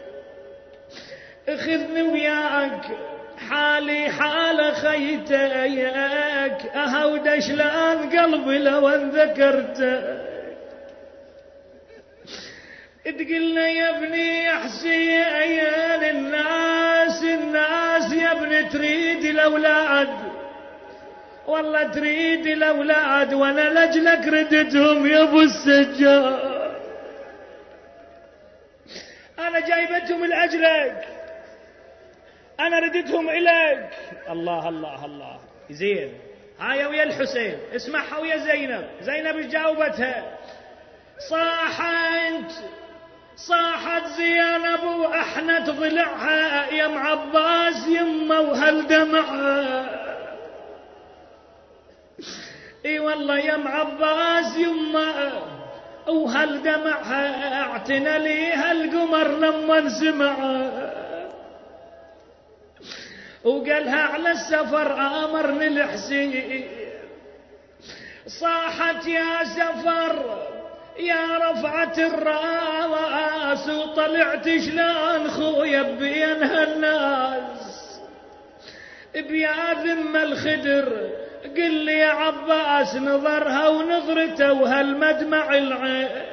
اخذني وياك حالي حال خيتك، اهود شلان قلبي لو ان ذكرتك. تقول له يا ابني يا حسين الناس الناس يا ابني تريد الاولاد، والله تريد الاولاد وانا لاجلك ردتهم يا ابو السجاد. انا جايبتهم لاجلك، أنا ردتهم إليك. الله الله الله. زين هاي ويا الحسين، اسمعها ويا زينب. زينب جاوبتها صاحت صاحت زينب وأحنت ضلعها يا ام عباس يمه وهل دمعها. اي والله يا ام عباس يمه وهل دمعها، اعتنى لي هالقمر لما سمعها. وقالها على السفر آمرني الحسين، صاحت يا سفر يا رفعة الراس، وطلعت شلان خويا بين هالناس بيا ذم الخدر. قل لي يا عباس نظرها ونظرته وهالمدمع العين.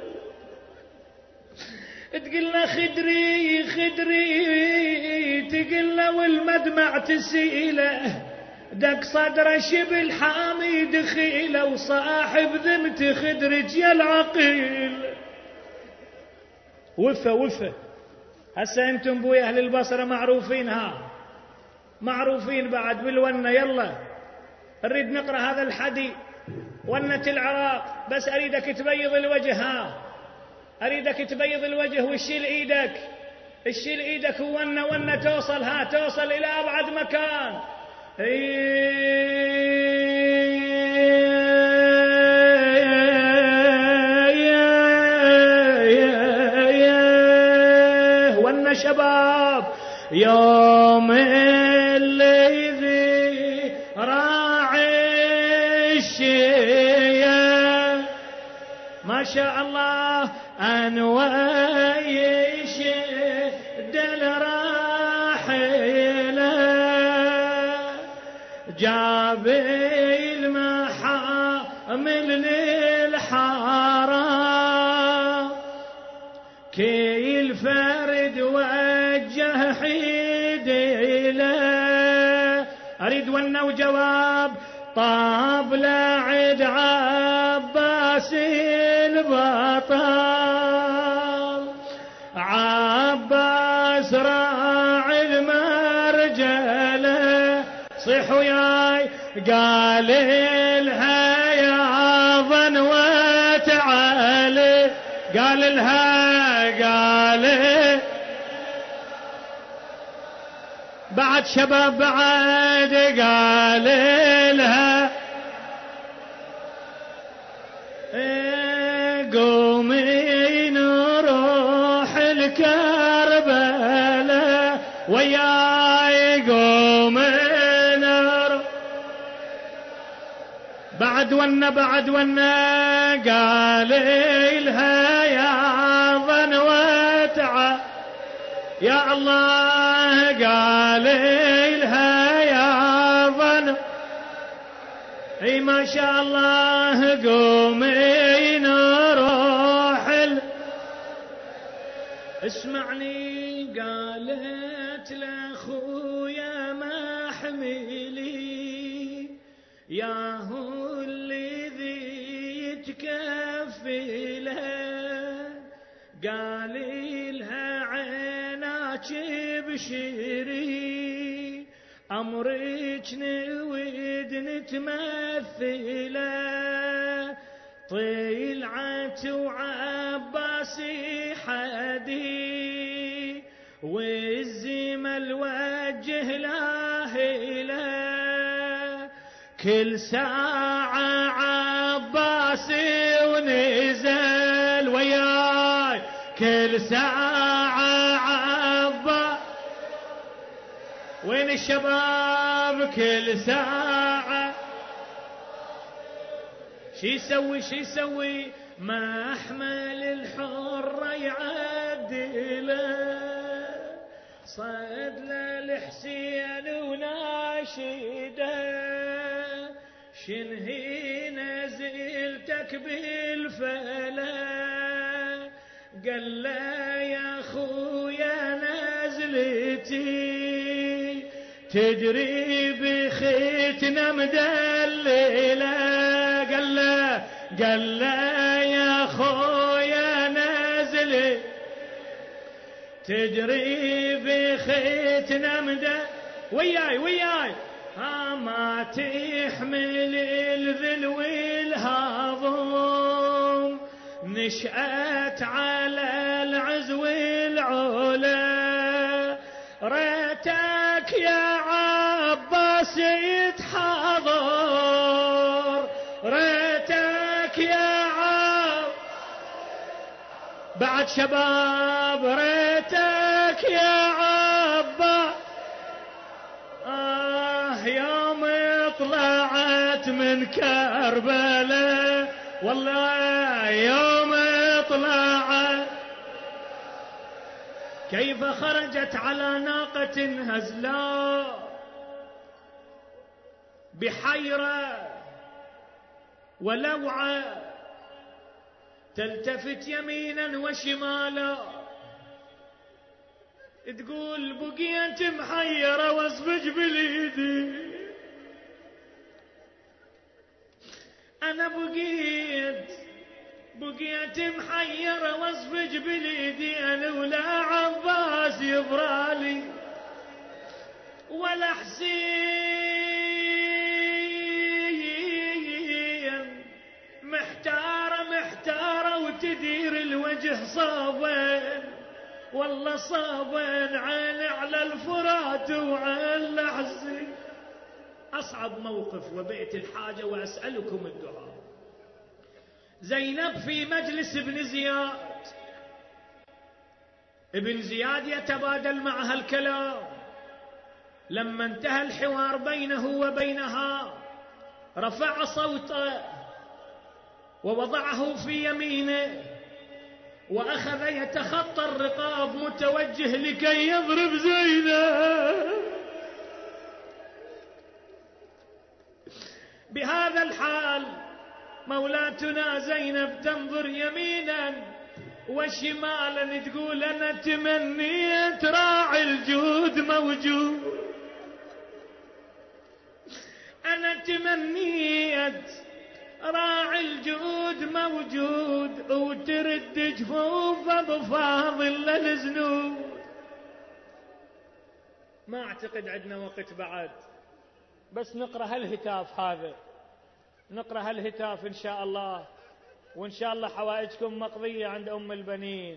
تقول له خدري خدري، تقول له والمدمع تسيله، دق صدره شبل حامي دخيله، وصاحب ذمت خدرج يا العقيل. وفا وفا هسه انتم بويا اهل البصره معروفين، ها معروفين بعد بالونة. يلا نريد نقرأ هذا الحدي، ونة العراق، بس أريدك تبيض الوجه. ها أريدك تبيض الوجه وشيل إيدك، شيل إيدك ونة ونة توصل، ها توصل إلى أبعد مكان. ونة شباب يوم الذي راعي الشيا ما شاء الله أنويش دل راحلة جاب المحامل للحارة كي الفرد وجه حيدي له. أريد ونة وجواب. طاب لعد عباس البطل، عباس راعي المرجله، صيح وياي قال لها يا ظنوة تعالي، قال لها قال بعد شباب بعد قال لها قومي نروح الكربلاء وياي، قومي نروح بعد ونة بعد ونة قال لها يا ظنوة تعالي، يا الله قال لها يا ظن، اي ما شاء الله قومي نروح ال... اسمعني قالت لاخويا ما حملي يا هو الذي يتكفله، قال لها عيناك بشري أمرك نود نتمثله، طلعت وعباسي حدي والزمل وجه لاهله، كل ساعة عباسي ونزل وياي، كل ساعة عبا وين الشباب، كل ساعة شي يسوي شي يسوي ما أحمل الحر يعدله، صيد للحسين وناشده، شنهي نزلتك بالفلا، قال له يا خويا نزلتي تدري بختنا مدلله، قال له قال له يا خويا نزلي تدري بختنا مدلله، وياي وياي ها ما تحمل الذل والهضم، نشأت على العزو العلا، ريتك يا عباس يتحضر، ريتك يا عب بعد شباب، ريتك يا عباس آه يوم طلعت من كربلاء، والله يوم طلعت كيف خرجت على ناقة هزلاء بحيرة ولوعة، تلتفت يمينا وشمالا تقول بقيت محيرة واصبج بالايدي، انا بقيت بقيت محيرة واصبج بالايدي، انا ولا عباس يبرالي، ولا حسين، محتارة محتارة وتدير الوجه صابين، والله صابين عين على الفرات وعين لحسين. أصعب موقف وبئت الحاجة وأسألكم الدعاء. زينب في مجلس ابن زياد، ابن زياد يتبادل معها الكلام. لما انتهى الحوار بينه وبينها رفع صوته ووضعه في يمينه وأخذ يتخطى الرقاب متوجه لكي يضرب زينب. بهذا الحال مولاتنا زينب تنظر يمينا وشمالا تقول أنا تمنيت راعي الجود موجود، أنا تمنيت راعي الجود موجود وترد جفوفه بفاضل للزنود. ما أعتقد عندنا وقت بعد، بس نقرأ هالهتاف هذا، نقرأ هالهتاف إن شاء الله، وإن شاء الله حوائجكم مقضية عند أم البنين.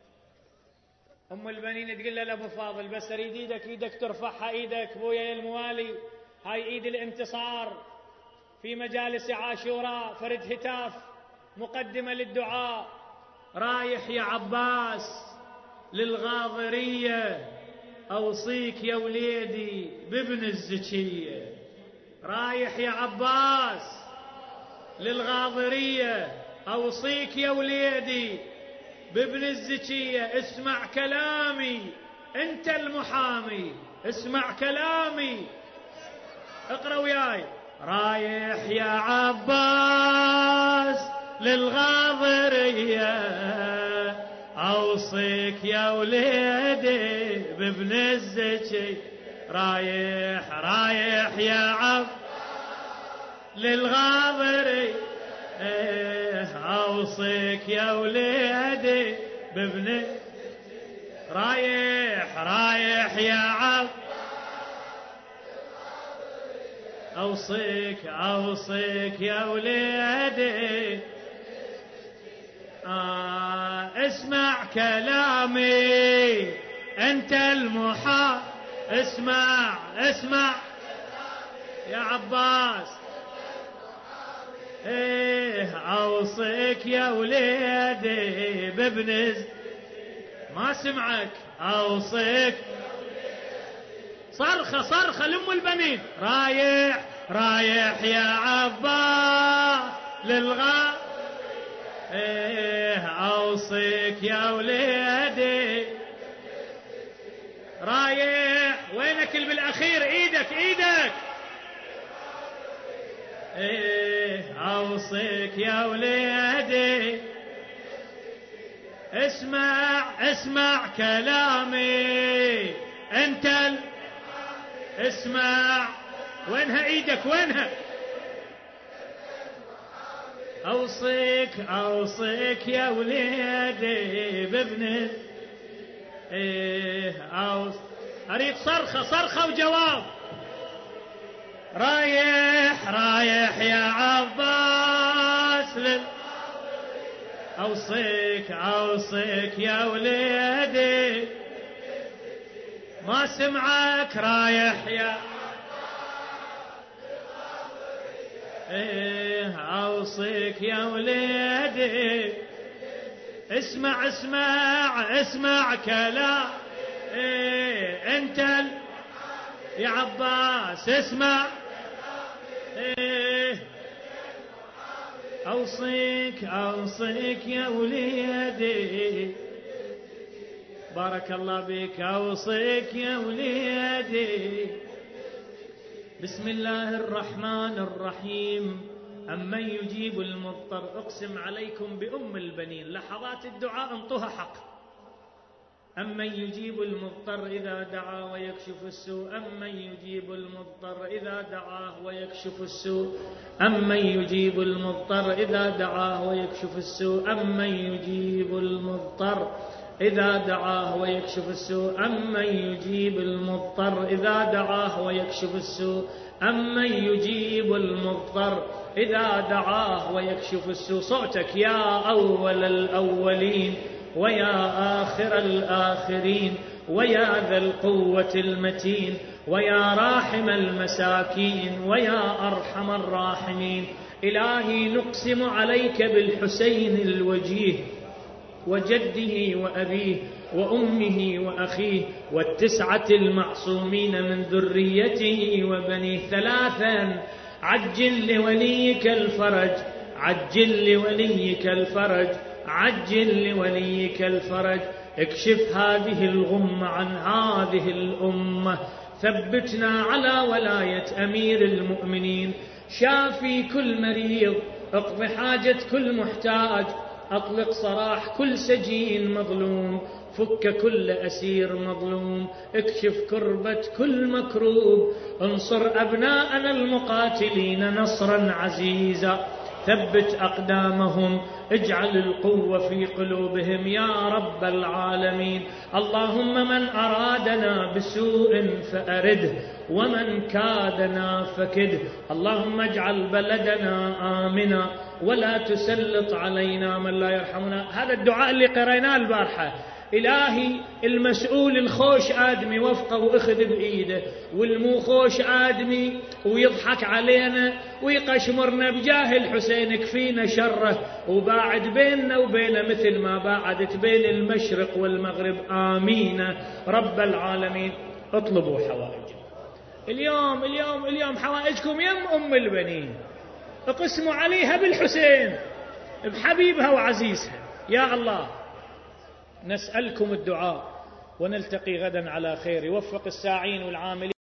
أم البنين تقول له لأبو فاضل بس أريد إيدك إيدك ترفعها، إيدك بويا الموالي، هاي إيد الانتصار في مجالس عاشوراء، فرد هتاف مقدمة للدعاء. رايح يا عباس للغاضرية أوصيك يا وليدي بابن الزكية، رايح يا عباس للغاضرية أوصيك يا وليدي بابن الزكية. اسمع كلامي أنت المحامي، اسمع كلامي، اقرأ وياي. رايح يا عباس للغاضرية أوصيك يا وليدي بابن الزكي، رايح رايح يا عباس للغاضرية أوصيك يا وليدي بابن، رايح رايح يا عباس أوصيك أوصيك يا وليدي. آه اسمع كلامي أنت المحا، اسمع اسمع يا عباس، ايه أوصيك يا وليدي بابن، ما سمعك، أوصيك صرخة صرخة لأم البنين. رايح رايح يا عباس للغا، ايه أوصيك يا وليدي، رايح وينك اللي بالأخير، ايدك ايدك، ايه أوصيك يا وليدي. اسمع اسمع كلامي انت ال... اسمع، وينها ايدك وينها، اوصيك اوصيك يا وليدي بابن، ايه أوص... اريد صرخة صرخة وجواب. رايح رايح يا عباس لل... اوصيك اوصيك يا وليدي، ما سمعك، رايح يا ايه اوصيك يا وليدي. اسمع اسمع اسمع كلام، ايه انت ال... يا عباس اسمع، ايه اوصيك اوصيك يا وليدي، بارك الله بك، اوصيك يا وليدي. بسم الله الرحمن الرحيم. أمن يجيب المضطر، اقسم عليكم بأم البنين، لحظات الدعاء انطوها حق. أمن يجيب المضطر إذا دعا ويكشف السوء، أمن يجيب المضطر إذا دعاه ويكشف السوء، أمن يجيب المضطر إذا دعاه ويكشف السوء، أمن يجيب المضطر إذا دعاه ويكشف السوء، أمن يجيب المضطر إذا دعاه ويكشف السوء، أمن يجيب المضطر إذا دعاه ويكشف السوء. صوتك يا أول الأولين ويا آخر الآخرين ويا ذا القوة المتين ويا راحم المساكين ويا أرحم الراحمين. إلهي نقسم عليك بالحسين الوجيه وجده وأبيه وأمه وأخيه والتسعة المعصومين من ذريته وبنيه. ثلاثا: عجل لوليك الفرج، عجل لوليك الفرج، عجل لوليك الفرج. اكشف هذه الغمة عن هذه الأمة. ثبتنا على ولاية أمير المؤمنين. شافي كل مريض، اقض حاجة كل محتاج، أطلق سراح كل سجين مظلوم، فك كل أسير مظلوم، اكشف كربة كل مكروب، انصر أبناءنا المقاتلين نصرا عزيزا، ثبت أقدامهم، اجعل القوة في قلوبهم يا رب العالمين. اللهم من أرادنا بسوء فأرده ومن كادنا فكده. اللهم اجعل بلدنا آمنا ولا تسلط علينا من لا يرحمنا. هذا الدعاء اللي قريناه البارحة. إلهي المسؤول الخوش آدمي وفقه وأخذ بإيده، والمو خوش آدمي ويضحك علينا ويقشمرنا بجاه الحسين، اكفينا شره وباعد بيننا وبينه مثل ما باعدت بين المشرق والمغرب. آمين رب العالمين. اطلبوا حوائج اليوم اليوم اليوم حوائجكم يم أم البنين، اقسموا عليها بالحسين بحبيبها وعزيزها. يا الله نسألكم الدعاء ونلتقي غدا على خير. يوفق الساعين والعاملين.